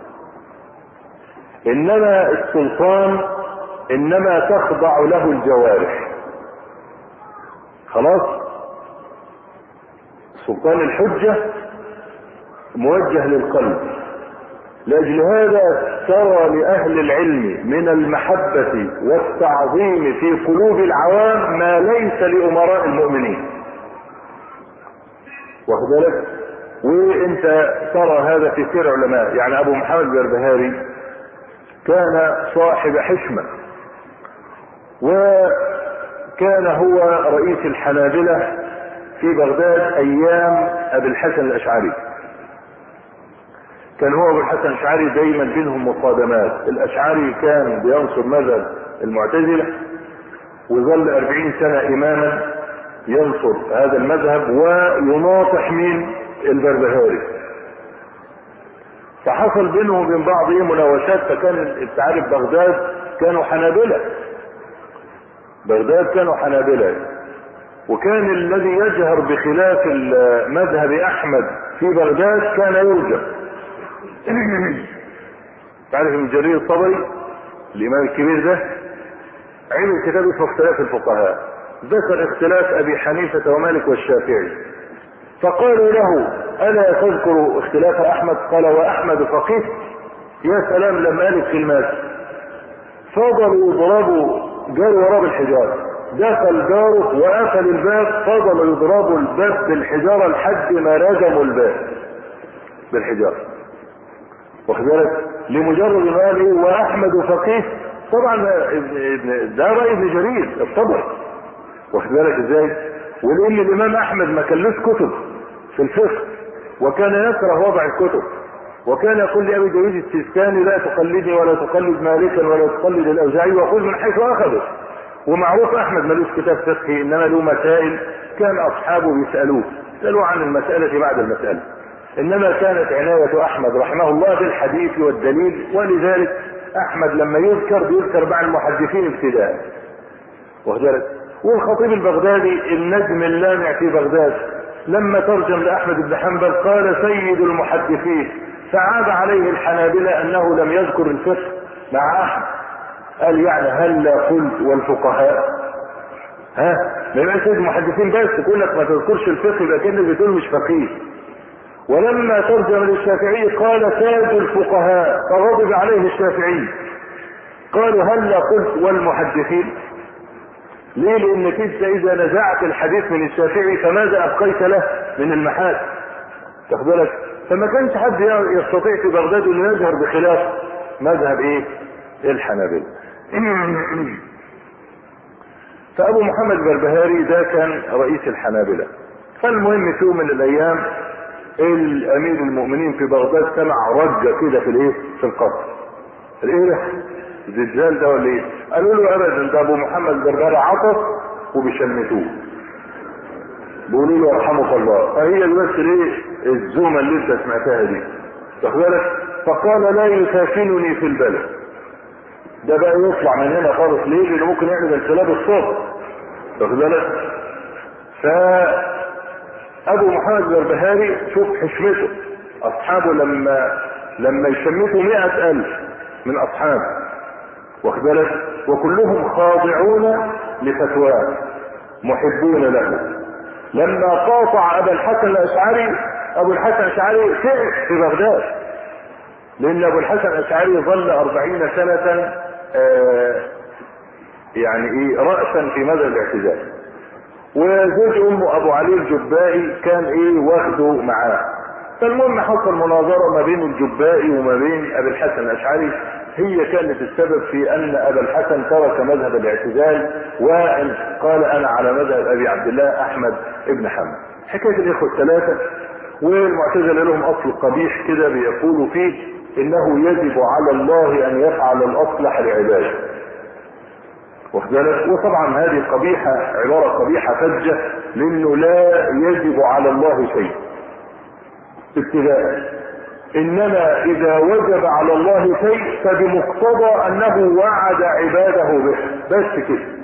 انما السلطان انما تخضع له الجوارح. خلاص؟ سلطان الحجة موجه للقلب. لاجل هذا ترى لاهل العلم من المحبة والتعظيم في قلوب العوام ما ليس لامراء المؤمنين. واخد بالك؟ وانت ترى هذا في سير علماء. يعني ابو محمد البربهاري كان صاحب حشمة، وكان هو رئيس الحنابلة في بغداد ايام ابي الحسن الاشعري. كان هو ابو الحسن الاشعري دايما بينهم مصادمات. الاشعري كان بينصر مذهب المعتزلة، وظل اربعين سنة اماما ينصر هذا المذهب ويناطح من البربهاري. فحصل بينه وبين بعض ايه مناوشات. فكان انت عارف بغداد كانوا حنابلة، بغداد كانوا حنابلة، وكان الذي يجهر بخلاف مذهب احمد في بغداد كان يرجم. تعرف ابن جرير الطبري الامام الكبير ده عمل كتاب اسمه اختلاف الفقهاء، ذكر اختلاف ابي حنيفة ومالك والشافعي. فقالوا له الا تذكر اختلاف احمد؟ قال واحمد فقيه؟ يا سلام لما قال الكلمات فضلوا يضربوا، جاروا وراه بالحجارة. دخل جاره وقفل الباب، فضلوا يضربوا الباب بالحجارة لحد ما رجموا الباب بالحجارة. واخد بالك؟ لمجرد ما قال ايه واحمد فقيه. طبعا ده رأي ابن جرير الطبري. واخد بالك ازاي؟ ولان الامام احمد ما كانلوش كتب في الفقه، وكان يكره وضع الكتب، وكان يقول لابي داوود السيستاني لا تقلدني ولا تقلد مالكا ولا تقلد الاوزاعي وخذ من حيث اخذه. ومعروف احمد ملوش كتاب فقهي، انما له مسائل كان اصحابه بيسالوه يسالوه عن المساله بعد المساله. انما كانت عنايه احمد رحمه الله بالحديث والدليل، ولذلك احمد لما يذكر بيذكر مع المحدثين ابتداء. واخد بالك؟ والخطيب البغدادي النجم اللامع في بغداد لما ترجم لاحمد بن حنبل قال سيد المحدثين، فعاب عليه الحنابلة انه لم يذكر الفقه مع احمد. قال يعني هل قلت والفقهاء؟ ها ما يبقى سيد المحدثين بس تقول لك ما تذكرش الفقه يبقى كأنك بتقول مش فقيه. ولما ترجم للشافعي قال سيد الفقهاء، فغضب عليه الشافعي. قالوا هل قلت والمحدثين؟ ليه؟ لانك انت اذا نزعت الحديث من الشافعي فماذا ابقيت له من المحال؟ تاخد بالك؟ فما كانش حد يستطيع في بغداد انه يظهر بخلاف مذهب ايه؟ الحنابلة. فابو محمد البربهاري ده كان رئيس الحنابلة. فالمهم في يوم من الايام الامير المؤمنين في بغداد سمع رجة كده في الايه؟ في القصر. الايه؟ الدجال ده ولا ايه؟ قالوا له ابدا ده ابو محمد البربهاري عطس وبيشمتوه، بيقولوا له يرحمك الله. فهي بس ايه الزومه اللي انت سمعتها دي، واخد بالك؟ فقال لا يسافنني في البلد. ده بقى يطلع من هنا خالص ليه؟ لانه ممكن يعمل انقلاب الصوت، واخد بالك؟ فابو محمد البربهاري شوف حشمته، اصحابه لما لما يشمتوا مئة الف من اصحابه، واخد بالك؟ وكلهم خاضعون لفتواه. محبون له. لما قاطع ابا الحسن الاشعري، ابو الحسن الاشعري تعب في بغداد، لان ابو الحسن الاشعري ظل اربعين سنة آه يعني ايه رأسا في مذهب الاعتزال، وزوج امه ابو علي الجبائي كان ايه واخده معاه. فالمهم حصل مناظرة ما بين الجبائي وما بين ابي الحسن الاشعري، هي كانت السبب في ان ابا الحسن ترك مذهب الاعتزال وقال انا على مذهب ابي عبد الله احمد ابن حنبل. حكاية الاخوة الثلاثة، والمعتزلة لهم اصل قبيح كده بيقولوا فيه انه يجب على الله ان يفعل الاصلح لعباده. وطبعا هذه قبيحة، عبارة قبيحة فجة، لانه لا يجب على الله شيء ابتداء، انما اذا وجب على الله شيء فبمقتضى انه وعد عباده به، بس كده.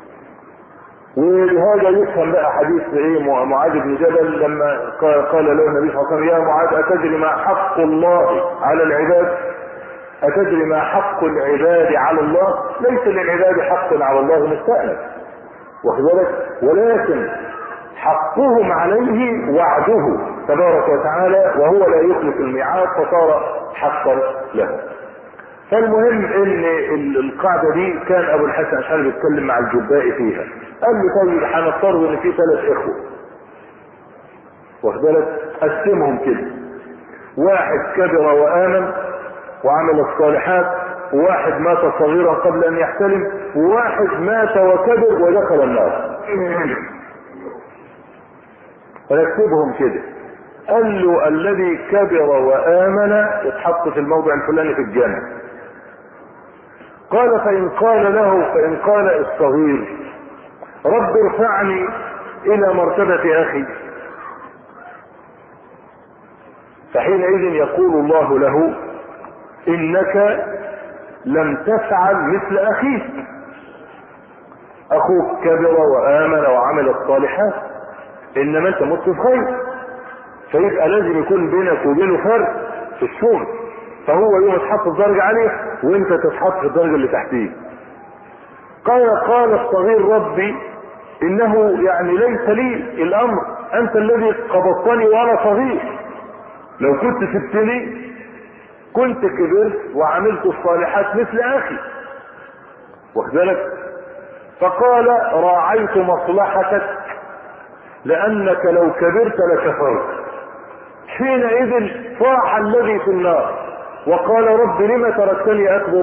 ولهذا يفهم بقى حديث ايه معاذ بن جبل لما قال له النبي صلى الله عليه وسلم يا معاذ اتدري ما حق الله على العباد؟ اتدري ما حق العباد على الله؟ ليس للعباد حق على الله مستأنف، واخد بالك، ولكن حقهم عليه وعده تبارك وتعالى، وهو لا يخلف الميعاد فصار حقا له. فالمهم ان القاعدة دي كان ابو الحسن الاشعري بيتكلم مع الجبائي فيها، قال له طيب هنفترض ان في ثلاث اخوة، واخد بالك، قسمهم كده، واحد كبر وآمن وعمل الصالحات، وواحد مات صغيرا قبل ان يحتلم، وواحد مات وكبر ودخل النار. فيكتبهم كده، قال له الذي كبر وآمن يتحط في الموضع الفلاني في الجنة. قال فإن قال له فإن قال الصغير رب ارفعني إلى مرتبة أخي، فحينئذ يقول الله له إنك لم تفعل مثل أخيك، أخوك كبر وآمن وعمل الصالحات إنما أنت مت بخير، فيبقى لازم يكون بينك وبينه فرق في الشغل، فهو يوم تحط الدرجة عليه وانت تتحط في الدرجة اللي تحتيه. قال قال الصغير ربي انه يعني ليس لي الامر، انت الذي قبضتني وانا صغير، لو كنت سبتني كنت كبرت وعملت الصالحات مثل اخي، واخد بالك. فقال راعيت مصلحتك لانك لو كبرت لكفرت. حينئذ صاح الذي في النار وقال رب لم تركتني اكبر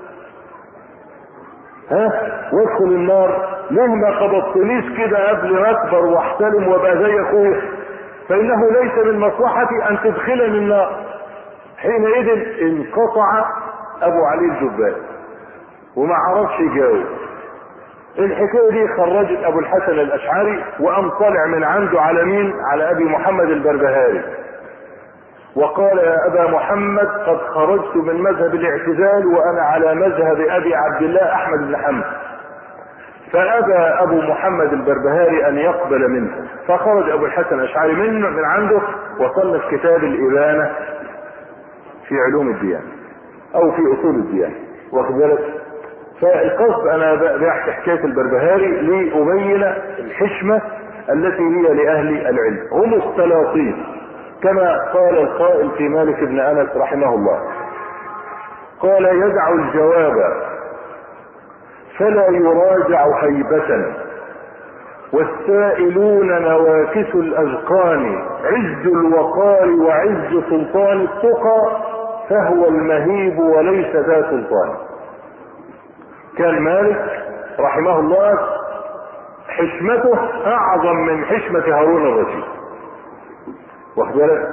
ها وادخل النار، ليه ما قبضتنيش كده قبل ما اكبر واحتلم وابقى زي اخوه؟ فانه ليس من مصلحتي ان تدخلني النار. حينئذ انقطع ابو علي الجبائي وما عرفش يجاوب. الحكايه دي خرجت ابو الحسن الاشعري وقام طالع من عنده على مين؟ على ابي محمد البربهاري، وقال يا ابا محمد قد خرجت من مذهب الاعتزال وانا على مذهب ابي عبد الله احمد بن حنبل. فابى ابو محمد البربهاري ان يقبل منه، فخرج ابو الحسن الاشعري منه من عنده وصنف كتاب الابانه في علوم الديانه او في اصول الديانه، واخد بالك. فالقصد انا بحكي حكايه البربهاري لابين الحشمه التي هي لاهل العلم، هم السلاطين كما قال القائل في مالك بن انس رحمه الله، قال يدع الجواب فلا يراجع هيبة، والسائلون نواكس الاذقان، عز الوقار وعز سلطان التقى، فهو المهيب وليس ذا سلطان. كان مالك رحمه الله حشمته اعظم من حشمة هارون الرشيد، واخد بالك.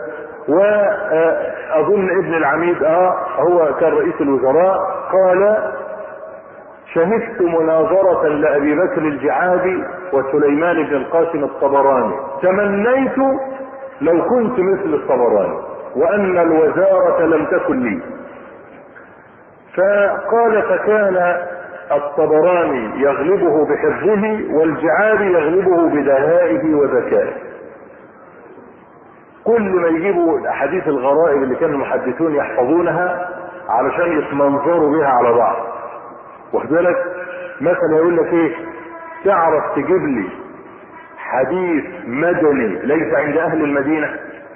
واظن ابن العميد اه هو كان رئيس الوزراء قال شهدت مناظرة لأبي بكر الجعادي وسليمان بن القاسم الطبراني، تمنيت لو كنت مثل الطبراني وأن الوزارة لم تكن لي. فقال فكان الطبراني يغلبه بحفظه والجعادي يغلبه بدهائه وذكائه. كل ما يجيبوا الاحاديث الغرائب اللي كان المحدثون يحفظونها علشان يتمنظروا بها على بعض، واخد بالك. مثلا يقول لك ايه، تعرف تجيب لي حديث مدني ليس عند اهل المدينة؟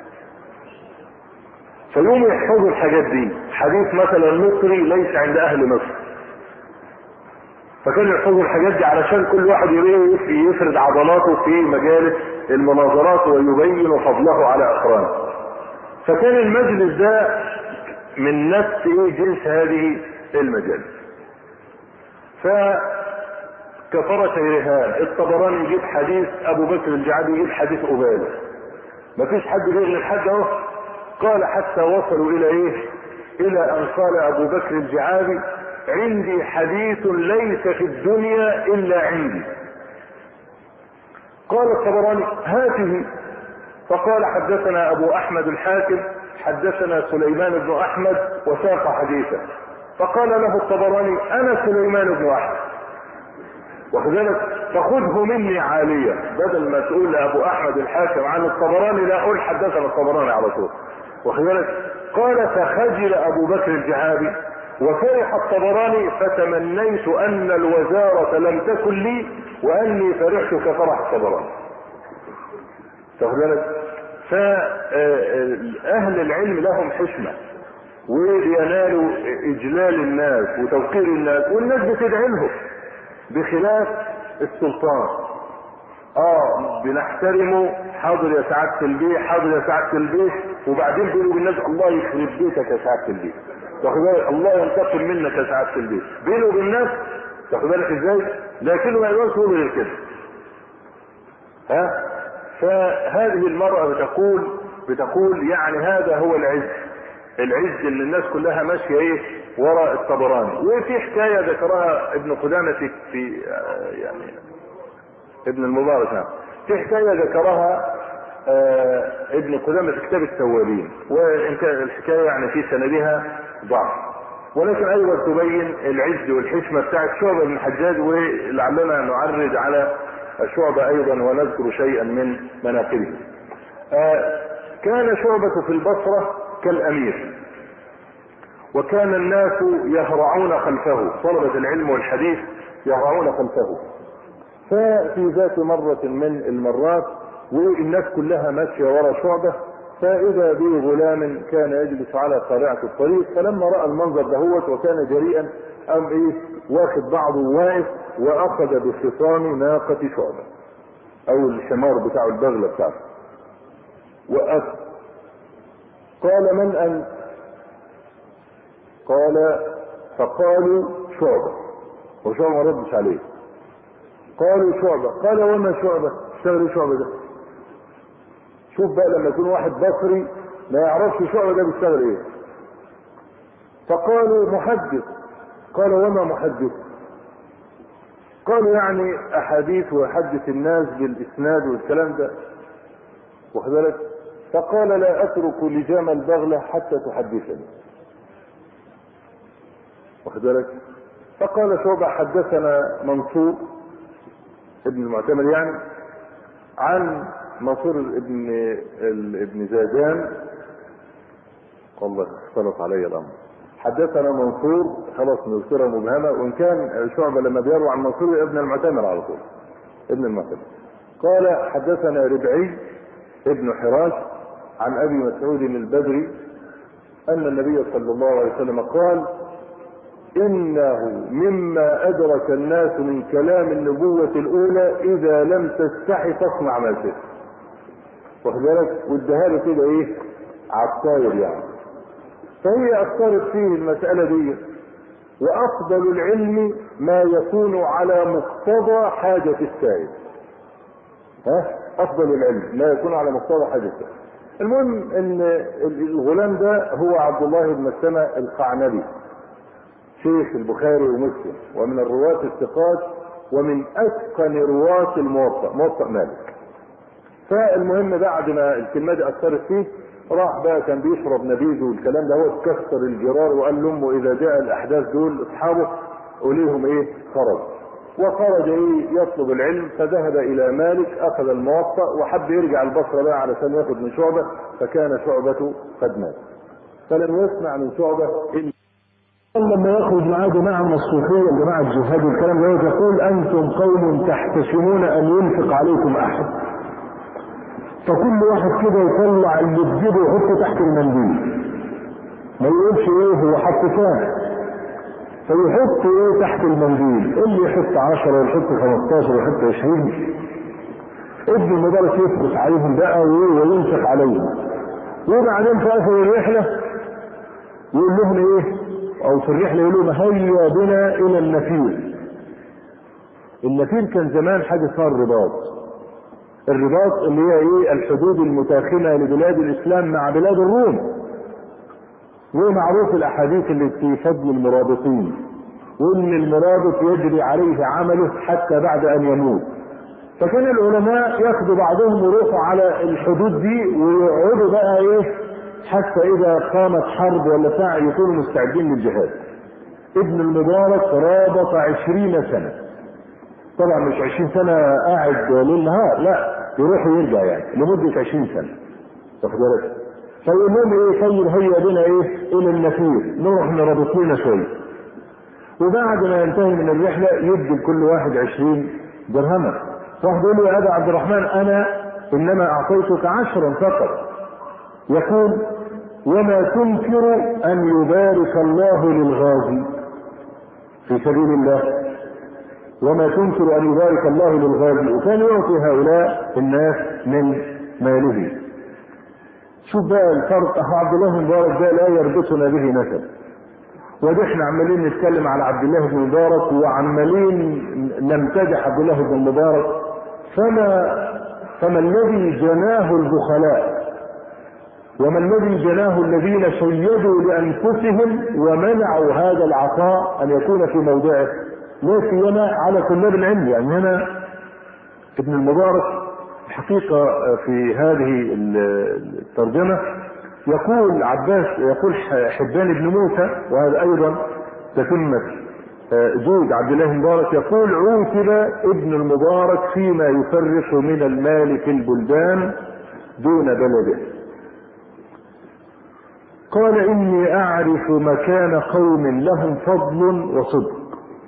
فيوم يحفظوا الحاجات دي. حديث مثلا مصري ليس عند اهل مصر، فكانوا يحفظوا الحاجات دي علشان كل واحد يفرد عضلاته في مجالس المناظرات ويبين فضله على اقرانه. فكان المجلس ده من نفس ايه جنس هذه المجالس. فكفرة رهان الطبراني يجيب حديث ابو بكر الجعدي يجيب حديث ابالة، مفيش حد غير الحد اهو. قال حتى وصلوا الى ايه؟ الى ان قال ابو بكر الجعدي عندي حديث ليس في الدنيا الا عندي. قال الطبراني هاته، فقال حدثنا ابو احمد الحاكم حدثنا سليمان بن احمد وساق حديثا. فقال له الطبراني انا سليمان بن احمد، وكذلك فخذه مني عالية، بدل ما تقول لابو احمد الحاكم عن الطبراني لا اقول حدثنا الطبراني على طول. وكذلك قال فخجل ابو بكر الجعابي وفرح الطبراني فتمنيت ان الوزارة لم تكن لي واني فرحت كفرح الطبراني. فكذلك فاهل العلم لهم حشمة وينالوا اجلال الناس وتوقير الناس، والناس بتدعي لهم، بخلاف السلطان. اه بنحترمه، حاضر يا سعادة البيه، حاضر يا سعادة البيه، وبعدين بيقولوا بالناس الله يخرب بيتك يا سعادة البيه، واخد بالك الله ينتقم منك يا سعادة البيه، بينه وبين الناس، واخد بالك ازاي؟ لكنه ما يقدرش يقول غير كده. ها؟ فهذه المرأة بتقول بتقول يعني هذا هو العز، العز اللي الناس كلها ماشيه ايه وراء الطبراني. وفي حكايه ذكرها ابن قدامه في, في يعني ابن المبارك نعم. في حكايه ذكرها آه ابن قدامه في كتاب التوابين، وان كان الحكايه يعني في سندها ضعف، ولكن ايضا تبين العز والحشمه بتاعت شعبه بن الحجاج، ولعلنا نعرض على الشعبه ايضا ونذكر شيئا من مناقبه. آه كان شعبة في البصرة كالامير، وكان الناس يهرعون خلفه، طلبة العلم والحديث يهرعون خلفه. ففي ذات مرة من المرات والناس كلها ماشية ورا شعبة، فاذا به غلام كان يجلس على قارعة الطريق، فلما رأى المنظر دهوت وكان جريئا ام ايه واخد بعضه واقف واخذ بخصام ناقة شعبة او الحمار بتاع البغلة بتاعته، وقف. قال من انت؟ قال فقالوا شعبة، وشعبة ما ردش عليه. قالوا شعبة، قال وما شعبة؟ اشتغل شعبة ده. شوف بقى لما يكون واحد بصري ما يعرفش شعبة ده بيشتغل ايه. فقالوا محدث، قال وما محدث؟ قالوا يعني احاديث ويحدث الناس بالاسناد والكلام ده، واخد بالك؟ فقال لا اترك لجام البغلة حتى تحدثني، واخد بالك؟ فقال شعبة حدثنا منصور ابن المعتمر يعني عن منصور ابن ابن زادان، والله اختلط علي الامر، حدثنا منصور، خلاص نذكرها مبهمة، وان كان شعبة لما بيروي عن منصور ابن المعتمر على طول ابن المعتمر. قال حدثنا ربعي ابن حراش عن ابي مسعود البدري ان النبي صلى الله عليه وسلم قال انه مما ادرك الناس من كلام النبوة الاولى اذا لم تستحي فاصنع ما شئت، واخد بالك؟ واداها له كده ايه عالطاير يعني. فهي اثرت فيه المسألة دي، وافضل العلم ما يكون على مقتضى حاجة السائل. ها؟ افضل العلم ما يكون على مقتضى حاجة السائل. المهم ان الغلام ده هو عبد الله بن مسلمة القعنبي، شيخ البخاري ومسلم، ومن الرواة الثقات، ومن اتقن رواة الموطأ، موطأ مالك. فالمهم بعد ما الكلمة دي اثرت فيه راح بقى كان بيشرب نبيذ والكلام ده، هو كسر الجرار وقال لامه اذا جاء الاحداث دول اصحابه قوليهم ايه خرج. وخرج ايه يطلب العلم، فذهب الى مالك اخذ الموطأ وحب يرجع البصرة بقى علشان ياخد من شعبة، فكان شعبة قد مات، فلم يسمع من شعبة إلا لما يخرج معاه جماعة من الصوفية جماعة الجهاد والكلام ده يقول أنتم قوم تحتشمون أن ينفق عليكم أحد، فكل واحد كده يطلع اللي بجيبه ويحطه تحت المنديل، ما يقولش ايه هو حط كام، فيحط ايه تحت المنديل، اللي يحط عشرة ويحط خمستاشر ويحط عشرين، ابن المدرس يفرس عليهم بقى وينفق عليهم، وبعدين في اخر الرحلة يقول لهم ايه، او في الرحلة يقول لهم هيا بنا الى النفير. النفير كان زمان حاجة اسمها الرباط، الرباط اللي هي ايه الحدود المتاخمة لبلاد الاسلام مع بلاد الروم، ومعروف الاحاديث اللي في فضل المرابطين، وان المرابط يجري عليه عمله حتى بعد ان يموت. فكان العلماء ياخدوا بعضهم ويروحوا على الحدود دي ويقعدوا بقى ايه حتى اذا قامت حرب ولا ساعة يكونوا مستعدين للجهاد. ابن المبارك رابط عشرين سنة، طبعا مش عشرين سنة قاعد ليل نهار، لا يروح ويرجع يعني لمدة عشرين سنة، واخد بالك؟ فيقول لهم ايه طيب هيا بنا ايه الى النفير، نروح نرابط لنا شويه، وبعد ما ينتهي من الرحله يدي لكل واحد عشرين درهما. واحد يقول له يا ابا عبد الرحمن انا انما اعطيتك عشرا فقط، يقول وما تنكر ان يبارك الله للغازي في سبيل الله، وما تنكر ان يبارك الله للغازي، وكان يعطي هؤلاء الناس من ماله. شوف بقى الفرق، اخو عبد الله بن مبارك ده لا يربطنا به نسب، وده احنا عمالين نتكلم على عبد الله بن مبارك وعمالين نمتدح عبد الله بن مبارك، فما فما الذي جناه البخلاء، وما الذي جناه الذين شيدوا لانفسهم ومنعوا هذا العطاء ان يكون في موضعه، لا سيما على طلاب العلم. يعني هنا ابن المبارك الحقيقة في هذه الترجمة يقول عباس، يقول حبان بن موسى، وهذا ايضا تتمة جود عبد الله بن مبارك، يقول عوتب ابن المبارك فيما يفرق من المال في البلدان دون بلده. قال اني اعرف مكان قوم لهم فضل وصدق،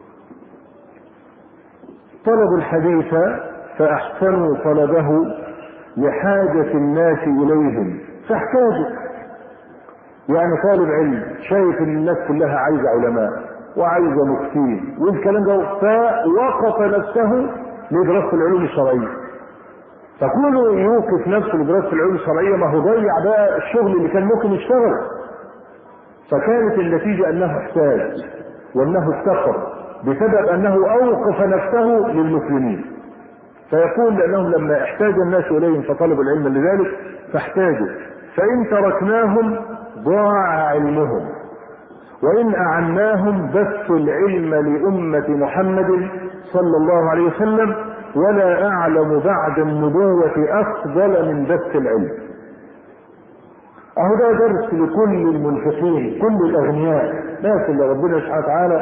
طلبوا الحديث فاحسنوا طلبه لحاجة الناس اليهم فاحتاجوا. يعني طالب علم شايف ان الناس كلها عايزة علماء وعايزة مفتين والكلام ده، فوقف نفسه لدراسة العلوم الشرعية، فكله يوقف نفسه لدراسة العلوم الشرعية، ما هو ضيع بقى الشغل اللي كان ممكن يشتغل. فكانت النتيجة انه احتاج وانه افتقر بسبب انه اوقف نفسه للمسلمين. فيقول لانهم لما احتاج الناس اليهم فطلبوا العلم لذلك فاحتاجوا، فان تركناهم ضاع علمهم، وان اعناهم بثوا العلم لامة محمد صلى الله عليه وسلم، ولا اعلم بعد النبوة افضل من بث العلم. اهو ده درس لكل المنفقين، كل الاغنياء، الناس اللي ربنا سبحانه وتعالى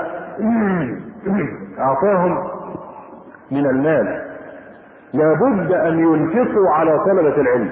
اعطاهم من المال، لابد ان ينفقوا على طلبة العلم،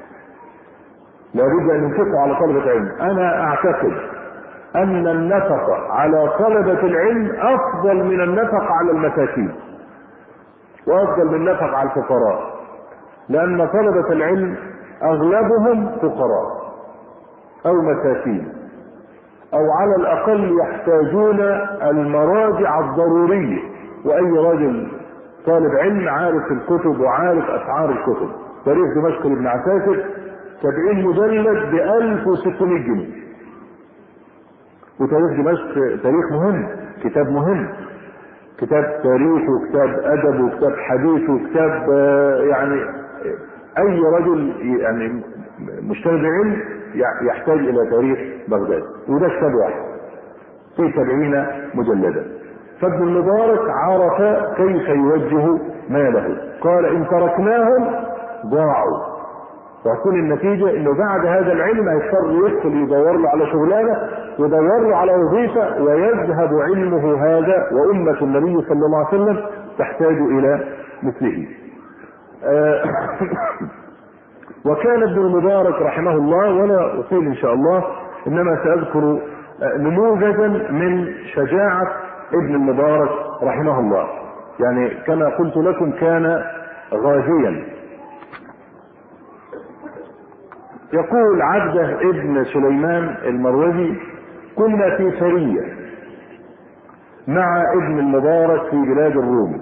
لابد ان ينفقوا على طلبة العلم. انا اعتقد ان النفق على طلبة العلم افضل من النفق على المساكين، وافضل من النفق على الفقراء، لان طلبة العلم اغلبهم فقراء او مساكين، او على الاقل يحتاجون المراجع الضرورية، واي رجل طالب علم عارف الكتب وعارف اسعار الكتب. تاريخ دمشق لابن عساكر سبعين مجلد ب ألف وستمائة جنيه، وتاريخ دمشق تاريخ مهم، كتاب مهم، كتاب تاريخ وكتاب ادب وكتاب حديث وكتاب يعني اي رجل يعني مشتغل بعلم يحتاج الى تاريخ بغداد، وده كتاب واحد في سبعين مجلدا. فابن المبارك عرف كيف يوجه ماله، قال ان تركناهم ضاعوا، وتكون النتيجة انه بعد هذا العلم هيضطر يدخل يدور له على شغلانة، يدور له على وظيفة، ويذهب علمه هذا وامة النبي صلى الله عليه وسلم تحتاج الى مثله. آه وكان ابن المبارك رحمه الله، ولا اطيل ان شاء الله، انما ساذكر نموذجا من شجاعة ابن المبارك رحمه الله. يعني كما قلت لكم كان غازيا. يقول عبده ابن سليمان المروزي: كنا في سرية مع ابن المبارك في بلاد الروم،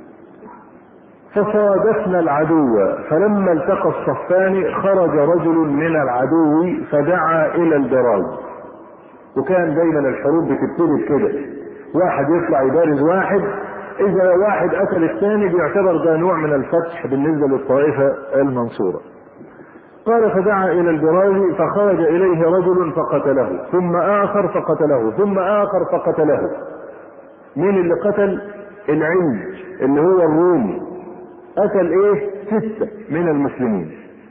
فصادفنا العدو، فلما التقى الصفان خرج رجل من العدو فدعا الى البراز. وكان دايما الحروب بتبتدي كده، واحد يطلع يبارز واحد، اذا واحد قتل الثاني بيعتبر ده نوع من الفتح بالنسبة للطائفة المنصورة. قال: فدعا الى البراز فخرج اليه رجل فقتله، ثم اخر فقتله، ثم اخر فقتله. مين اللي قتل؟ العنج اللي هو الرومي، قتل ايه؟ ستة من المسلمين.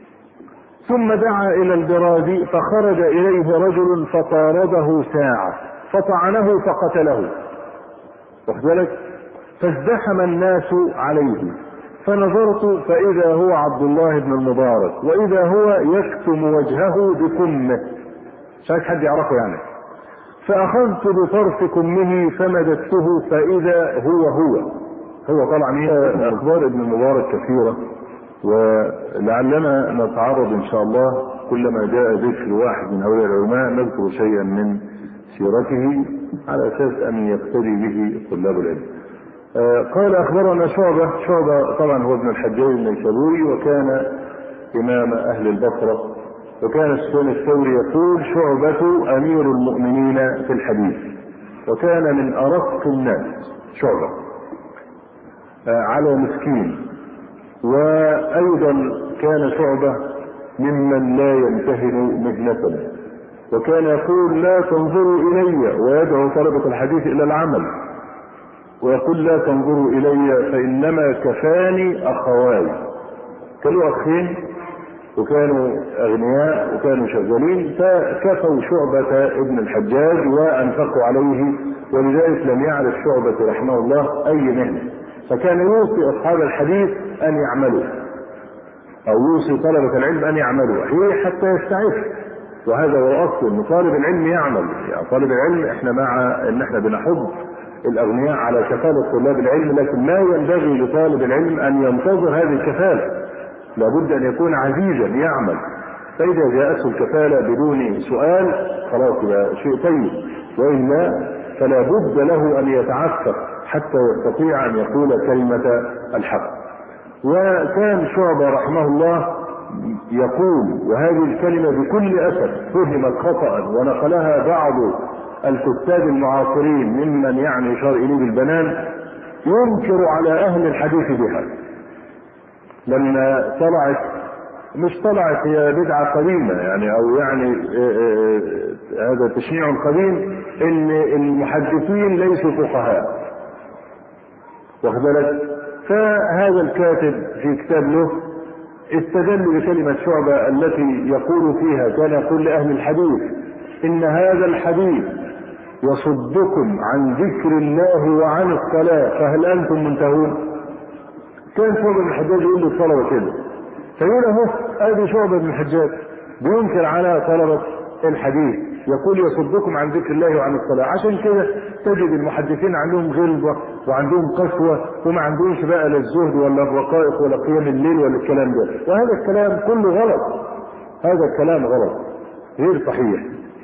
ثم دعا الى البراز فخرج اليه رجل فطارده ساعة فطعنه فقتله. واخد بالك؟ فازدحم الناس عليه، فنظرت فاذا هو عبد الله بن المبارك، واذا هو يكتم وجهه بكمه، مش عايز حد يعرفه يعني. فاخذت بطرف كمه فمددته فاذا هو هو هو طبعا. هي اخبار ابن المبارك كثيرة، ولعلنا نتعرض ان شاء الله كلما جاء ذكر واحد من هؤلاء العلماء نذكر شيئا من سيرته على اساس ان يقتدي به طلاب العلم. آه قال: اخبرنا شعبة. شعبة طبعا هو ابن الحجاج النيسابوري، وكان امام اهل البصرة، وكان سفيان الثوري يقول: شعبة امير المؤمنين في الحديث، وكان من ارق الناس شعبة آه على مسكين. وايضا كان شعبة ممن لا يمتهن مهنة، وكان يقول: لا تنظروا الي، ويدعو طلبة الحديث الى العمل، ويقول: لا تنظروا الي فانما كفاني اخواي. كانوا اخين وكانوا اغنياء وكانوا شغالين، فكفوا شعبة ابن الحجاج وانفقوا عليه، ولذلك لم يعرف شعبة رحمه الله اي مهنة. فكان يوصي اصحاب الحديث ان يعملوا، او يوصي طلبة العلم ان يعملوا هي حتى يستعف. وهذا هو الاصل، ان طالب العلم يعمل. يعني طالب العلم احنا مع ان احنا بنحض الاغنياء على كفالة طلاب العلم، لكن ما ينبغي لطالب العلم ان ينتظر هذه الكفالة، لابد ان يكون عزيزا يعمل. فاذا جاءته الكفالة بدون سؤال خلاص يبقى شيء طيب، والا فلا بد له ان يتعفف حتى يستطيع ان يقول كلمة الحق. وكان شعبة رحمه الله يقول، وهذه الكلمة بكل اسف فهمت خطأ ونقلها بعض الكتاب المعاصرين ممن يعني يشار اليه بالبنان، ينكر على اهل الحديث بها. لما طلعت، مش طلعت، هي بدعة قديمة يعني، او يعني هذا تشنيع قديم، ان المحدثين ليسوا فقهاء. واخد بالك؟ فهذا الكاتب في كتاب له استدل بكلمة شعبة التي يقول فيها، كان يقول لأهل الحديث: إن هذا الحديث يصدكم عن ذكر الله وعن الصلاة، فهل أنتم منتهون؟ كان شعبة بن الحجاج يقول للطلبة كده، فيقول اهو ادي شعبة بن الحجاج بينكر على طلبة الحديث، يقول: يصدكم عن ذكر الله وعن الصلاة. عشان كده تجد المحدثين عندهم غلظة وعندهم قسوة، وما عندهمش بقى لا الزهد ولا الرقائق ولا قيام الليل ولا الكلام ده. وهذا الكلام كله غلط، هذا الكلام غلط غير صحيح.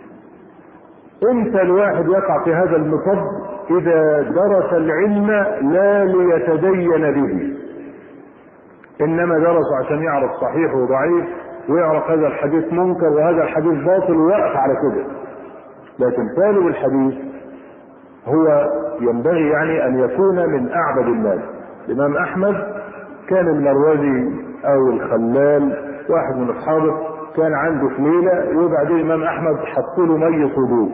امتى الواحد يقع في هذا المطب؟ اذا درس العلم لا ليتدين به، انما درسه عشان يعرف صحيح وضعيف، ويعرف هذا الحديث منكر وهذا الحديث باطل، ويقف على كده. لكن طالب الحديث هو ينبغي يعني ان يكون من اعبد الناس. الامام احمد كان المروزي او الخلال واحد من اصحابه كان عنده في ليله، وبعدين الامام احمد حط له ميه وضوء،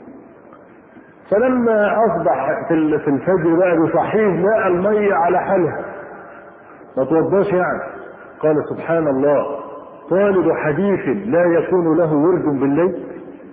فلما اصبح في الفجر بقى بصحيح لقى الميه على حالها ما توضاش يعني. قال: سبحان الله، طالب حديث لا يكون له ورد بالليل؟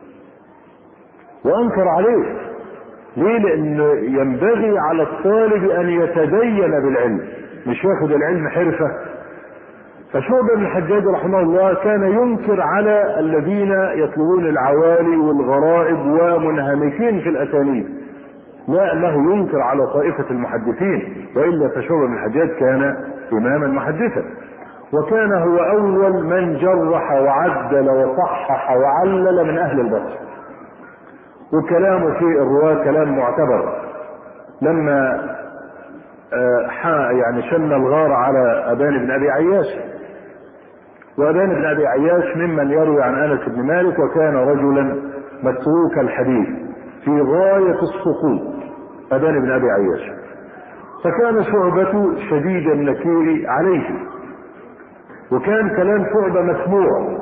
وانكر عليه. ليه؟ لان ينبغي على الطالب ان يتدين بالعلم، مش ياخد العلم حرفة. فشعبة بن الحجاج رحمه الله كان ينكر على الذين يطلبون العوالي والغرائب ومنهمكين في الاسانيد، لا انه ينكر على طائفة المحدثين، والا فشعبة بن الحجاج كان اماما محدثا، وكان هو اول من جرح وعدل وصحح وعلل من اهل البصره، وكلامه في الرواة كلام معتبر. لما آه يعني شن الغار على ابان بن ابي عياش، وابان بن ابي عياش ممن يروي عن انس بن مالك، وكان رجلا متروك الحديث في غاية السقوط ابان بن ابي عياش، فكان شعبة شديد النكير عليه، وكان كلام شعبة مسموع.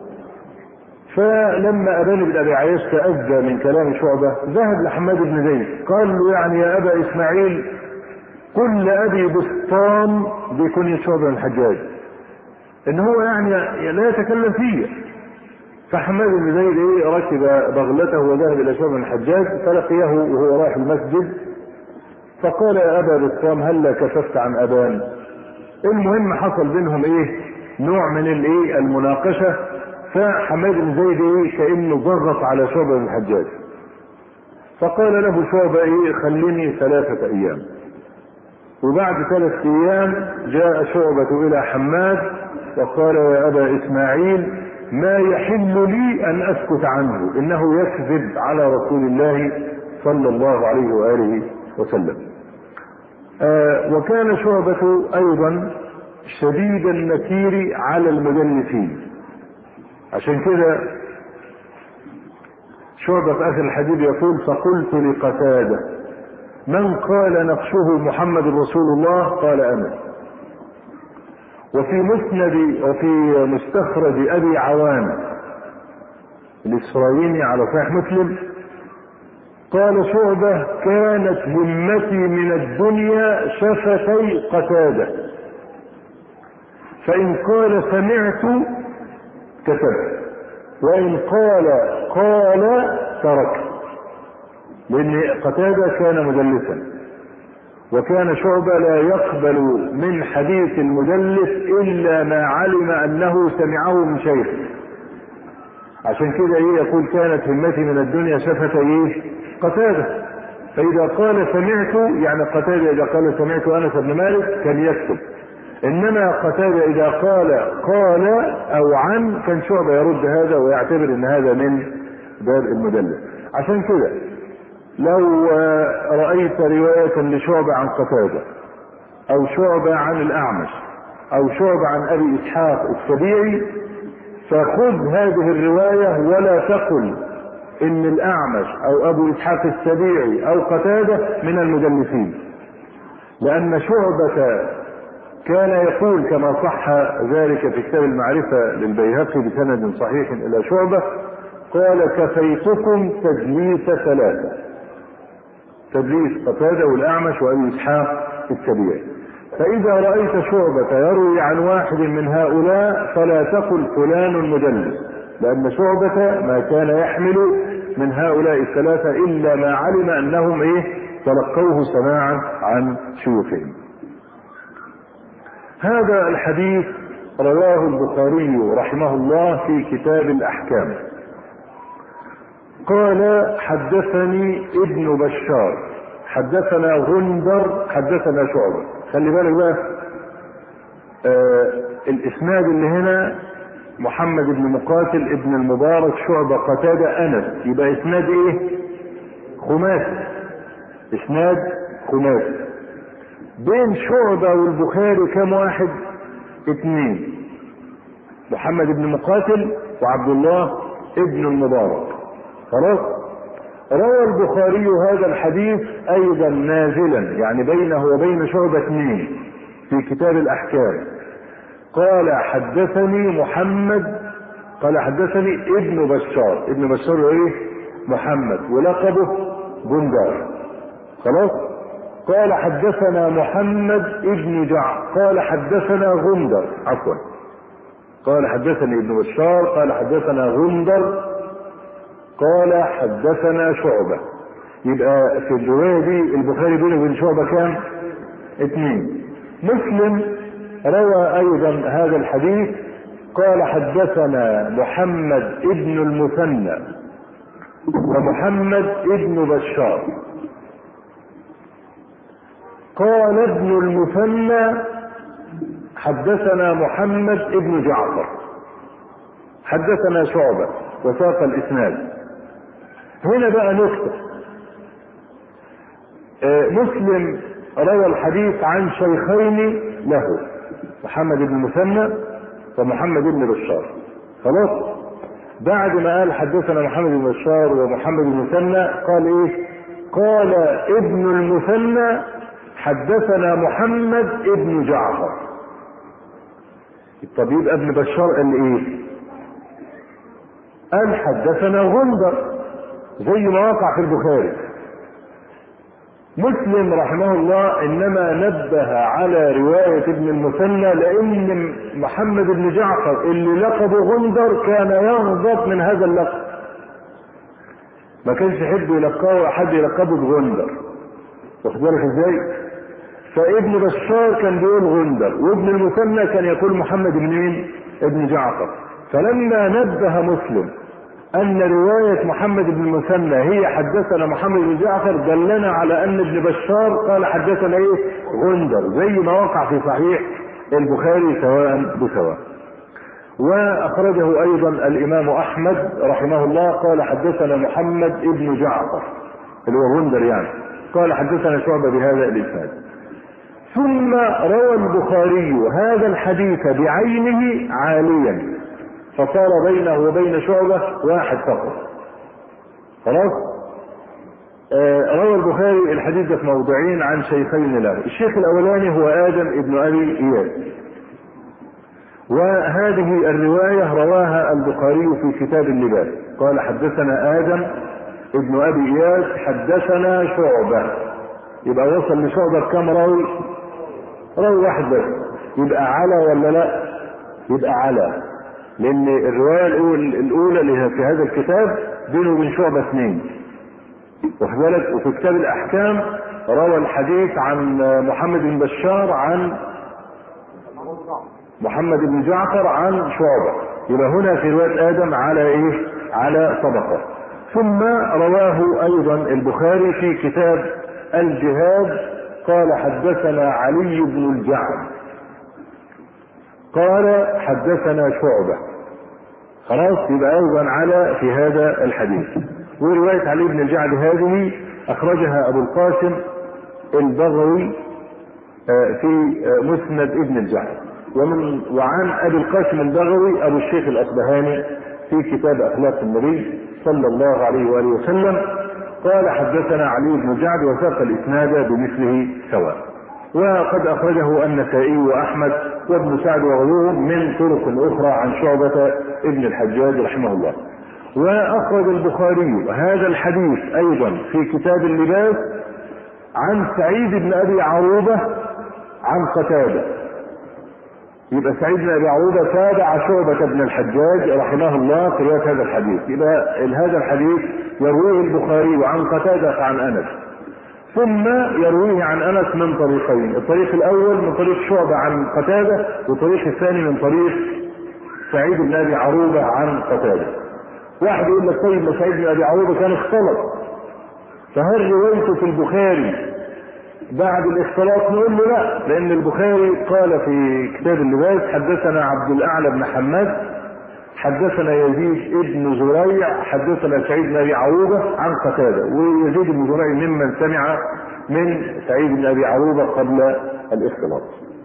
فلما ابان بن ابي عياش تأذى من كلام شعبة ذهب لحماد بن زيد قال له يعني يا ابا اسماعيل قل لابي بسطام بكنية شعبة بن الحجاج ان هو يعني لا يتكلم فيه. فحماد بن زيد ايه ركب بغلته وذهب الى شعبة بن الحجاج فلقيه وهو رايح المسجد، فقال يا ابا بسطام هلا كشفت عن ابان. المهم حصل بينهم ايه نوع من الايه المناقشه، فحماد بن زيد ايه كانه ضغط على شعبة بن الحجاج، فقال له شعبة ايه خليني ثلاثة ايام. وبعد ثلاث ايام جاء شعبة الى حماد وقال يا ابا اسماعيل ما يحل لي ان اسكت عنه انه يكذب على رسول الله صلى الله عليه واله وسلم. آه وكان شعبة ايضا شديد النكير على المدلسين، عشان كده شعبة في اخر الحديث يقول فقلت لقتادة من قال نقشه محمد رسول الله قال انا. وفي مسند وفي مستخرج ابي عوانة الاسرائيلي على صحيح مسلم قال شعبة كانت همتي من الدنيا شفتي قتادة، فان قال سمعت كتبت وان قال قال تركت، لان قتادة كان مدلسا، وكان شعبة لا يقبل من حديث المدلس الا ما علم انه سمعه من شيخ. عشان كده ايه يقول كانت همتي من الدنيا شفتي ايه قتادة، فاذا قال سمعت يعني قتادة اذا قال سمعت انس بن مالك كان يكتب، انما قتادة اذا قال قال او عن كان شعبة يرد هذا ويعتبر ان هذا من باب المدلس. عشان كده لو رأيت رواية لشعبة عن قتادة او شعبة عن الاعمش او شعبة عن ابي اسحاق السبيعي فخذ هذه الرواية ولا تقل ان الاعمش او ابو اسحاق السبيعي او قتادة من المدلسين، لان شعبة كان يقول كما صح ذلك في كتاب المعرفة للبيهقي بسند صحيح الى شعبة قال كفيتكم تدليس ثلاثة، تدليس قتادة والاعمش وابي اسحاق السبيعي. فاذا رأيت شعبة يروي عن واحد من هؤلاء فلا تقل فلان مدلس، لان شعبة ما كان يحمل من هؤلاء الثلاثة الا ما علم انهم ايه تلقوه سماعا عن شيوخهم. هذا الحديث رواه البخاري رحمه الله في كتاب الاحكام. قال حدثني ابن بشار حدثنا غندر حدثنا شعبة. خلي بالك بقى آه الاسناد اللي هنا محمد بن مقاتل ابن المبارك شعبة قتادة انس، يبقى اسناد ايه خماسي، اسناد خماسي. بين شعبة والبخاري كم واحد؟ اثنين، محمد بن مقاتل وعبد الله ابن المبارك. خلاص. روى البخاري هذا الحديث ايضا نازلا يعني بينه وبين شعبة اثنين في كتاب الاحكام. قال حدثني محمد قال حدثني ابن بشار، ابن بشار ايه محمد ولقبه بندار. خلاص. قال حدثنا محمد ابن جعفر قال حدثنا غندر عفوا قال حدثني ابن بشار قال حدثنا غندر قال حدثنا شعبة. يبقى في الرواية دي البخاري بينه وبين شعبة كام؟ اثنين. مسلم روى ايضا هذا الحديث قال حدثنا محمد ابن المثنى ومحمد ابن بشار. قال ابن المثنى حدثنا محمد ابن جعفر حدثنا شعبة وساق الاسناد. هنا بقى نكتة، مسلم روى الحديث عن شيخين له، محمد بن المثنى ومحمد بن بشار. خلاص، بعد ما قال حدثنا محمد بن بشار ومحمد بن المثنى قال ايه؟ قال ابن المثنى حدثنا محمد ابن جعفر. طب يبقى ابن بشار قال ايه؟ قال حدثنا غندر زي ما وقع في البخاري. مسلم رحمه الله انما نبه على رواية ابن المثنى لان محمد بن جعفر اللي لقبه غندر كان يغضب من هذا اللقب، ما كانش يحب يلقبه حد يلقبه بغندر، واخد بالك ازاي؟ فابن بشار كان بيقول غندر، وابن المثنى كان يقول محمد بن مين؟ ابن جعفر. فلما نبه مسلم ان رواية محمد بن المثنى هي حدثنا محمد بن جعفر دلنا على ان ابن بشار قال حدثنا ايه؟ غندر، زي ما وقع في صحيح البخاري سواء بسواء. واخرجه ايضا الامام احمد رحمه الله قال حدثنا محمد ابن جعفر اللي هو غندر يعني، قال حدثنا شعبة بهذا الاسناد. ثم روى البخاري هذا الحديث بعينه عاليا، فصار بينه وبين شعبة واحد فقط. خلاص، آه روى البخاري الحديث ده في موضعين عن شيخين له. الشيخ الاولاني هو ادم ابن ابي اياس، وهذه الرواية رواها البخاري في كتاب اللباس. قال حدثنا ادم ابن ابي اياس حدثنا شعبة، يبقى وصل لشعبة كم راوي؟ راوي واحد بس. يبقى على ولا لا؟ يبقى على، لان الرواية الاولى اللي في هذا الكتاب بينه وبين شعبة اثنين، واخد بالك؟ وفي كتاب الاحكام روى الحديث عن محمد بن بشار عن محمد بن جعفر عن شعبة. يبقى هنا في رواية ادم على ايه؟ على طبقة. ثم رواه ايضا البخاري في كتاب الجهاد قال حدثنا علي بن الجعد قال حدثنا شعبة. خلاص، يبقى ايضا على في هذا الحديث. ورواية علي بن الجعد هذه اخرجها ابو القاسم البغوي في مسند ابن الجعد، ومن وعن ابي القاسم البغوي ابو الشيخ الاصبهاني في كتاب اخلاق النبي صلى الله عليه واله وسلم قال حدثنا علي بن الجعد وساق الاسناد بمثله سواء. وقد اخرجه النسائي واحمد وابن سعد وغيرهم من طرق اخرى عن شعبة ابن الحجاج رحمه الله. واخرج البخاري هذا الحديث ايضا في كتاب اللباس عن سعيد بن ابي عروبة عن قتادة. يبقى سعيد بن ابي عروبة تابع شعبة بن الحجاج رحمه الله في رواية هذا الحديث. يبقى هذا الحديث يرويه البخاري عن قتادة عن انس، ثم يرويه عن انس من طريقين، الطريق الاول من طريق شعبة عن قتادة، والطريق الثاني من طريق سعيد بن ابي عروبة عن قتادة. واحد يقول لك طيب ما سعيد بن ابي عروبة كان اختلط، فهل روايته في البخاري بعد الاختلاط؟ نقول له لا، لان البخاري قال في كتاب اللباس حدثنا عبد الاعلى بن حماد حدثنا يزيد ابن زريع حدثنا سعيد بن ابي عروبة عن قتادة، ويزيد بن زريع ممن سمع من سعيد بن ابي عروبة قبل الاختلاط.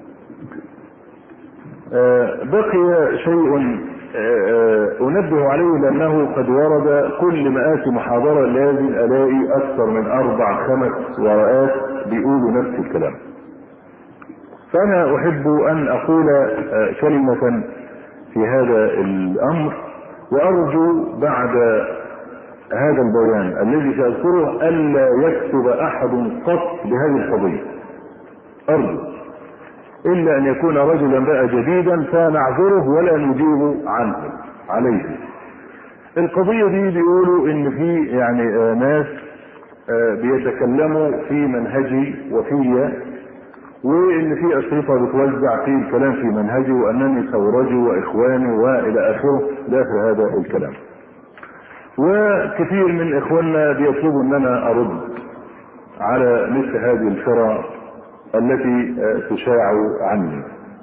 آه بقي شيء آه انبه عليه، لانه قد ورد كل مآتي محاضرة لازم الاقي اكثر من اربع خمس ورقات بيقولوا نفس الكلام. فانا احب ان اقول آه كلمة في هذا الامر، وارجو بعد هذا البيان الذي ساذكره الا يكتب احد قط بهذه القضيه، ارجو، الا ان يكون رجلا بقى جديدا فنعذره ولا نجيب عنه عليه. القضيه دي بيقولوا ان في يعني ناس بيتكلموا في منهجي وفي وان في اشرطه بتوزع في الكلام في منهجي وانني ثورجي واخواني والى اخره داخل هذا الكلام. وكثير من اخواننا بيطلبوا ان انا ارد على مثل هذه الفرق التي تشاع عني.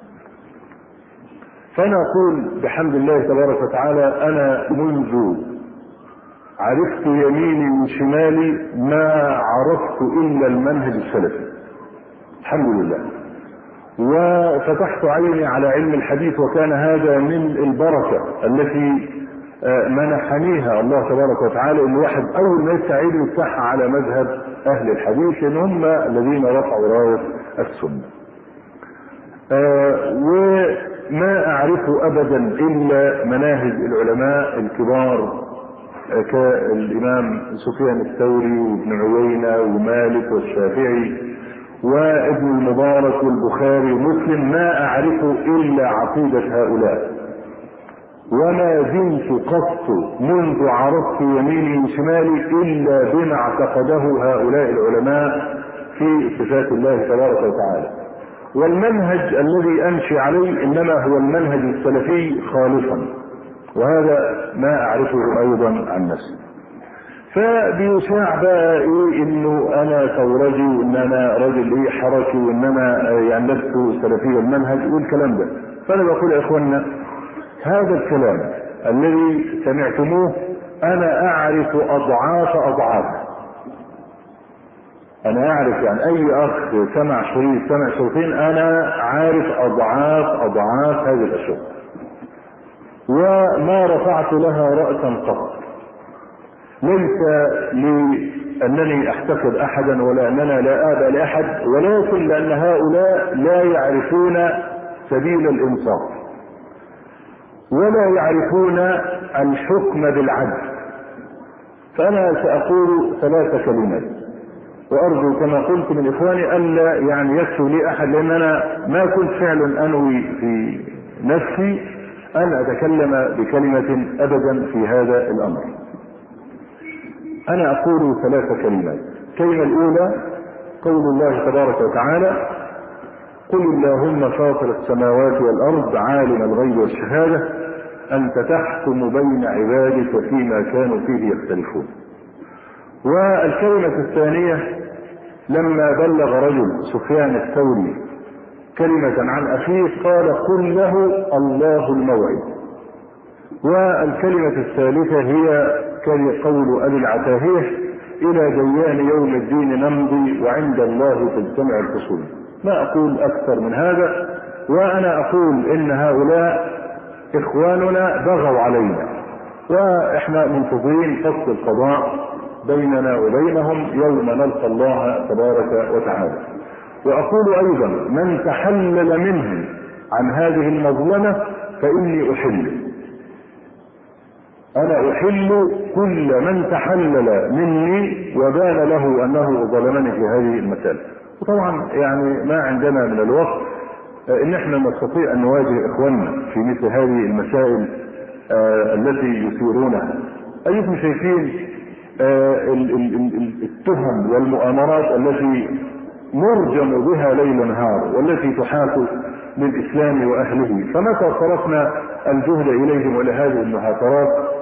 فانا اقول بحمد الله تبارك وتعالى انا منذ عرفت يميني وشمالي ما عرفت الا المنهج السلفي الحمد لله، وفتحت عيني على علم الحديث، وكان هذا من البركة التي منحنيها الله تبارك وتعالى. ان الواحد اول ما يستعيد يفتحها على مذهب اهل الحديث ان هم الذين رفعوا راية السنة. وما اعرف ابدا الا مناهج العلماء الكبار كالامام سفيان الثوري وابن عيينة ومالك والشافعي وابن المبارك والبخاري ومسلم، ما اعرف الا عقيدة هؤلاء، وما زلت قط منذ عرفت يميني وشمالي الا بما اعتقده هؤلاء العلماء في صفات الله تبارك وتعالى. والمنهج الذي امشي عليه انما هو المنهج السلفي خالصا، وهذا ما اعرفه ايضا عن نفسي. فبيشاع بقى ايه انه انا ثورجي وان انا راجل ايه حركي وان انا يعني لست سلفي المنهج والكلام ده. فانا بقول يا اخوانا هذا الكلام الذي سمعتموه انا اعرف اضعاف اضعاف. انا اعرف يعني اي اخ سمع شريط سمع شريطين انا عارف اضعاف اضعاف هذه الاشياء، وما رفعت لها رأسا قط. ليس لانني احتقد احدا ولا اننا لا ابا لاحد، ولكن لان هؤلاء لا يعرفون سبيل الانصاف ولا يعرفون الحكم بالعدل. فانا ساقول ثلاث كلمات وارجو كما قلت من اخواني الا يعني يكتب لي احد، لان انا ما كنت فعلا انوي في نفسي ان اتكلم بكلمة ابدا في هذا الامر. انا اقول ثلاث كلمات. الكلمة الاولى قول الله تبارك وتعالى قل اللهم فاطر السماوات والارض عالم الغيب والشهادة انت تحكم بين عبادك فيما كانوا فيه يختلفون. والكلمة الثانية لما بلغ رجل سفيان الثوري كلمة عن اخيه قال قل له الله الموعد. والكلمة الثالثة هي قول ابي العتاهية الى ديان يوم الدين نمضي وعند الله تجتمع الفصول. ما اقول اكثر من هذا، وانا اقول ان هؤلاء اخواننا بغوا علينا واحنا منتظرين فصل القضاء بيننا وبينهم يوم نلقى الله تبارك وتعالى. واقول ايضا من تحلل منهم عن هذه المظلمة فاني احل. انا احل كل من تحلل مني وبان له انه ظلمني في هذه المسألة. وطبعا يعني ما عندنا من الوقت ان احنا نستطيع ان نواجه اخواننا في مثل هذه المسائل آه التي يثيرونها. ايكم شايفين آه التهم والمؤامرات التي نرجم بها ليل نهار والتي تحاك للاسلام واهله، فمتى صرفنا الجهد اليهم الى هذه المهاترات